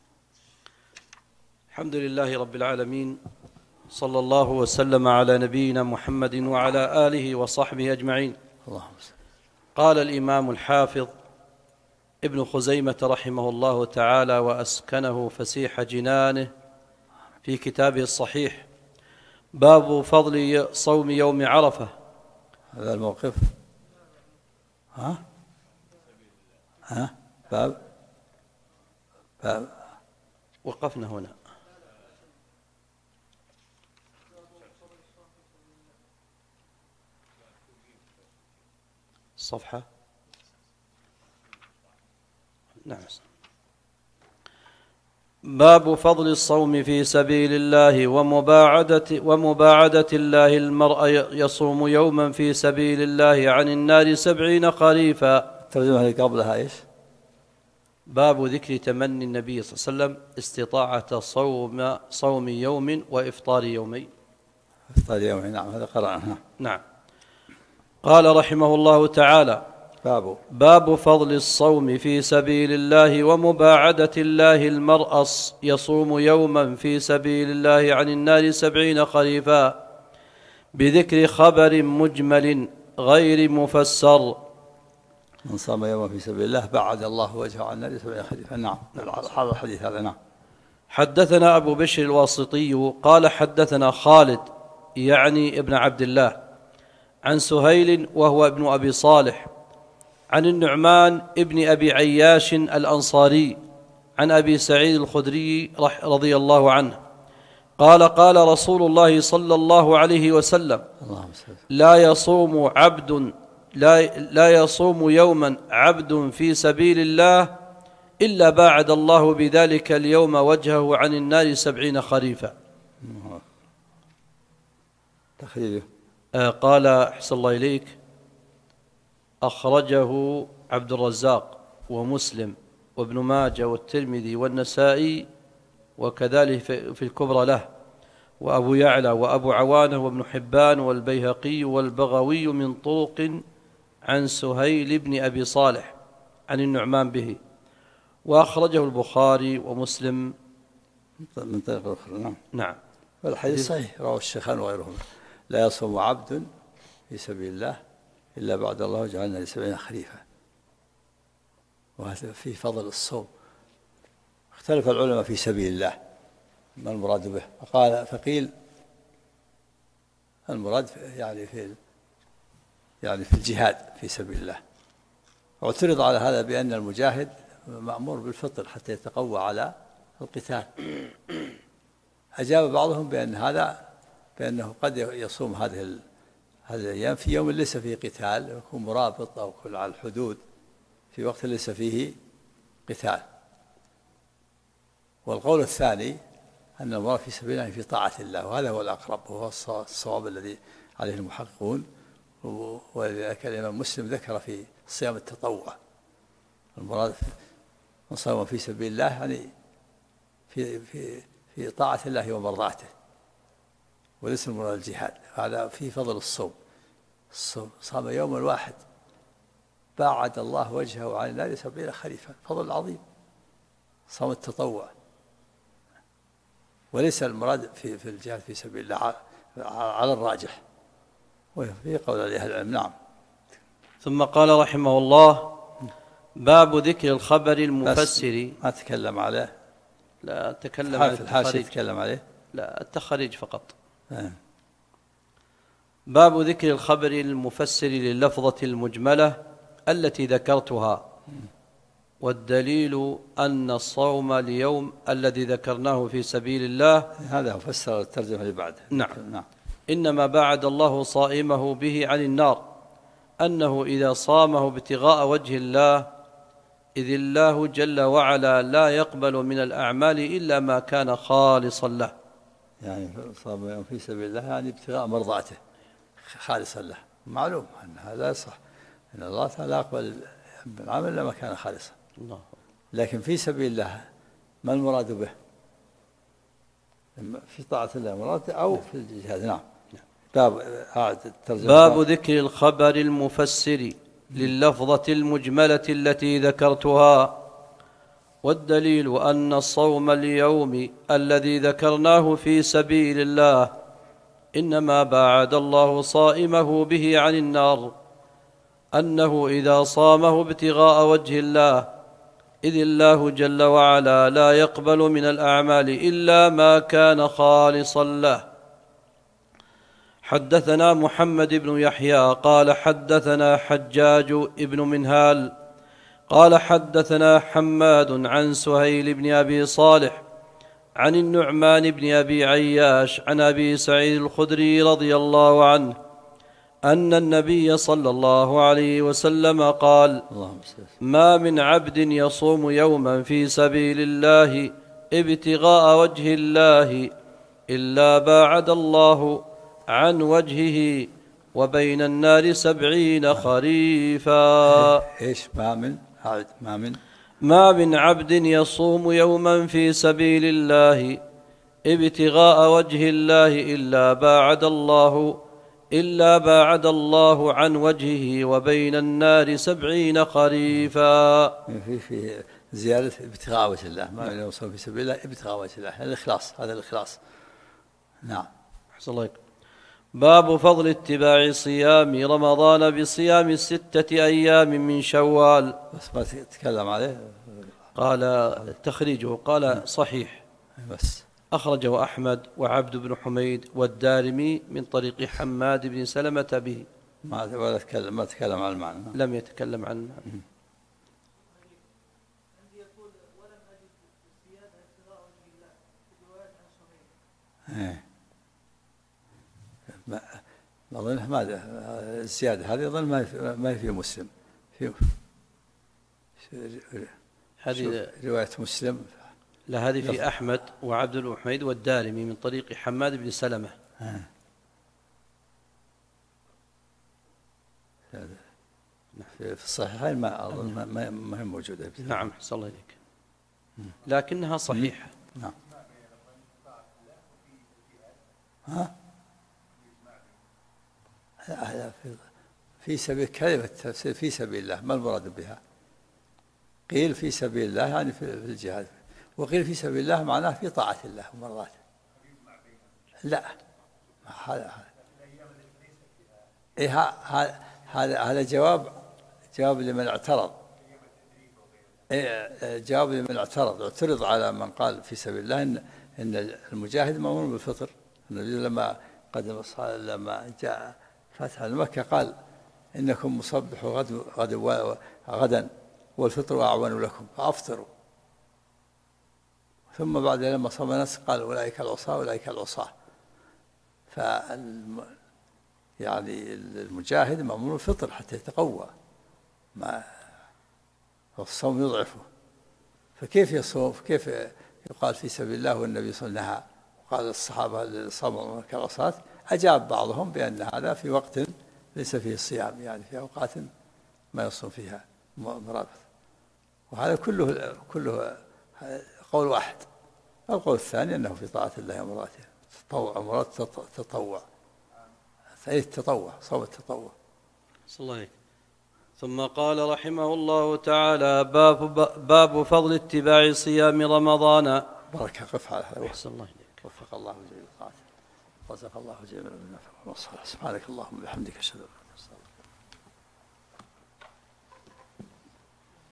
الحمد لله رب العالمين، صلى الله وسلم على نبينا محمد وعلى آله وصحبه أجمعين. اللهم صل. قال الإمام الحافظ ابن خزيمة رحمه الله تعالى وأسكنه فسيح جنانه في كتابه الصحيح: باب فضل صوم يوم عرفة. هذا الموقف. باب وقفنا هنا. الصفحة. نعم. باب فضل الصوم في سبيل الله ومباعدة الله المرء يصوم يوما في سبيل الله عن النار 70 خريفا. الترجمة اللي قبلها إيش؟ باب ذكر تمني النبي صلى الله عليه وسلم استطاعة صوم يوم وإفطار يومين. إفطار يومين. نعم هذا قرأناه. نعم. قال رحمه الله تعالى: باب فضل الصوم في سبيل الله ومباعدة الله المرء يصوم يوما في سبيل الله عن النار 70 خريفا، بذكر خبر مجمل غير مفسر. من صام يوما في سبيل الله بعد الله وجهه عن النار 70 خريفا. نعم. هذا الحديث هذا. نعم. حدثنا أبو بشر الواسطي قال حدثنا خالد يعني ابن عبد الله عن سهيل وهو ابن أبي صالح عن النعمان ابن أبي عياش الأنصاري عن أبي سعيد الخدري رضي الله عنه قال: قال رسول الله صلى الله عليه وسلم: لا يصوم يوما عبد في سبيل الله إلا باعد الله بذلك اليوم وجهه عن النار 70 خريفا. تخريجه. قال أحسن الله إليك: أخرجه عبد الرزاق ومسلم وابن ماجه والترمذي والنسائي، وكذلك في الكبرى له، وأبو يعلى وأبو عوانة وابن حبان والبيهقي والبغوي من طرق عن سهيل بن أبي صالح عن النعمان به، وأخرجه البخاري ومسلم من طريق أخرى. نعم. والحديث صحيح، رواه الشيخان وغيرهم: لا يصوم عبد في سبيل الله إلا بعد الله وجعلنا 70 خريفا. وهذا في فضل الصوم. اختلف العلماء في سبيل الله ما المراد به، فقيل المراد يعني في الجهاد في سبيل الله، واعترض على هذا بأن المجاهد مأمور بالفطر حتى يتقوى على القتال. أجاب بعضهم بأنه قد يصوم هذه الأيام في يوم ليس فيه قتال، يكون مرابط أو كل على الحدود في وقت ليس فيه قتال. والقول الثاني أن المراد في سبيل الله في طاعة الله، وهذا هو الأقرب وهو الصواب الذي عليه المحققون. ولذلك الإمام مسلم ذكر في صيام التطوع المراد من صام في سبيل الله يعني في طاعة الله ومرضاته، وليس المراد الجهاد. هذا في فضل الصوم. صام يوما واحد باعد الله وجهه عن النار 70 خريفا، فضل عظيم. صوم التطوع، وليس المراد في الجهاد في سبيل الله على الراجح، وفي قول أهل العلم. نعم. ثم قال رحمه الله: باب ذكر الخبر المفسر. ما تكلم عليه. لا تكلم عن الحاشية تكلم عليه. لا، التخريج فقط. باب ذكر الخبر المفسر لللفظة المجملة التي ذكرتها، والدليل أن الصوم اليوم الذي ذكرناه في سبيل الله. هذا فسر الترجمة اللي بعده. نعم. إنما بعد الله صائمه به عن النار، أنه إذا صامه ابتغاء وجه الله، إذ الله جل وعلا لا يقبل من الأعمال إلا ما كان خالصا له. يعني صام في سبيل الله يعني ابتغاء مرضاته خالصا له. معلوم أن هذا يصح، إن الله تعالى لا يقبل العمل إلا ما كان خالصا. لكن في سبيل الله ما المراد به؟ في طاعة الله مراد أو في الجهاد. نعم. باب ذكر الخبر المفسر لللفظة المجملة التي ذكرتها، والدليل أن الصوم اليوم الذي ذكرناه في سبيل الله إنما باعد الله صائمه به عن النار، أنه إذا صامه ابتغاء وجه الله، إذ الله جل وعلا لا يقبل من الأعمال إلا ما كان خالصا له. حدثنا محمد بن يحيى قال حدثنا حجاج بن منهال قال حدثنا حماد عن سهيل بن أبي صالح عن النعمان بن أبي عياش عن أبي سعيد الخدري رضي الله عنه أن النبي صلى الله عليه وسلم قال: ما من عبد يصوم يوما في سبيل الله ابتغاء وجه الله إلا باعد الله عن وجهه وبين النار 70 خريفا. إيش ما من عبد يصوم يوما في سبيل الله ابتغاء وجه الله إلا باعد الله عن وجهه وبين النار 70 خريفا. في زيادة ابتغاء وجه الله، ما من يصوم في سبيل الله ابتغاء وجه الله، هذا الإخلاص. نعم. أحسن الله. باب فضل اتباع صيام رمضان بصيام 6 أيام من شوال. بس ما تتكلم عليه. قال تخريجه قال صحيح، بس أخرجه أحمد وعبد بن حميد والدارمي من طريق حماد بن سلمة به. ما تكلم عن المعنى. لم يتكلم عن أظن ماذا الزيادة هذه أظن ما هي في مسلم، في هذه رواية مسلم. لا، هذه في أحمد وعبد بن حميد والدارمي من طريق حماد بن سلمة. في الصحيحين ما أظن ما هي موجودة. نعم، أحسن الله إليك، لكنها صحيحة. نعم. في سبيل كلمة تفسير في سبيل الله، ما المراد بها؟ قيل في سبيل الله يعني في الجهاد، وقيل في سبيل الله معناه في طاعة الله ومرضاته. لا، هذا جواب لمن اعترض. جواب لمن اعترض على من قال في سبيل الله إن المجاهد مأمور بالفطر. النبي لما جاء فتح مكة قال: إنكم مصبحوا غدا والفطر أعون لكم فأفطروا. ثم بعد لما صام الناس قال: أولئك العصاة. يعني المجاهد مأمور الفطر حتى يتقوى، الصوم يضعفه. فكيف يصوم؟ كيف يقال في سبيل الله والنبي صلى الله عليه وسلم؟ وقال الصحابة اللي صاموا كالعصاة. أجاب بعضهم بأن هذا في وقت ليس فيه الصيام، يعني في أوقات ما يصوم فيها مرابط. وهذا كله قول واحد. القول الثاني أنه في طاعة الله ومراته، مراد تطوع، صوم التطوع. صلى الله عليه. ثم قال رحمه الله تعالى: باب فضل اتباع صيام رمضان. بركة قف على هذا. أحسن الله إليك. وفق الله جميع الطاعات، رزق الله جميع النفع والصلاة. سبحانك اللهم وبحمدك أشهد أن لا إله إلا أنت.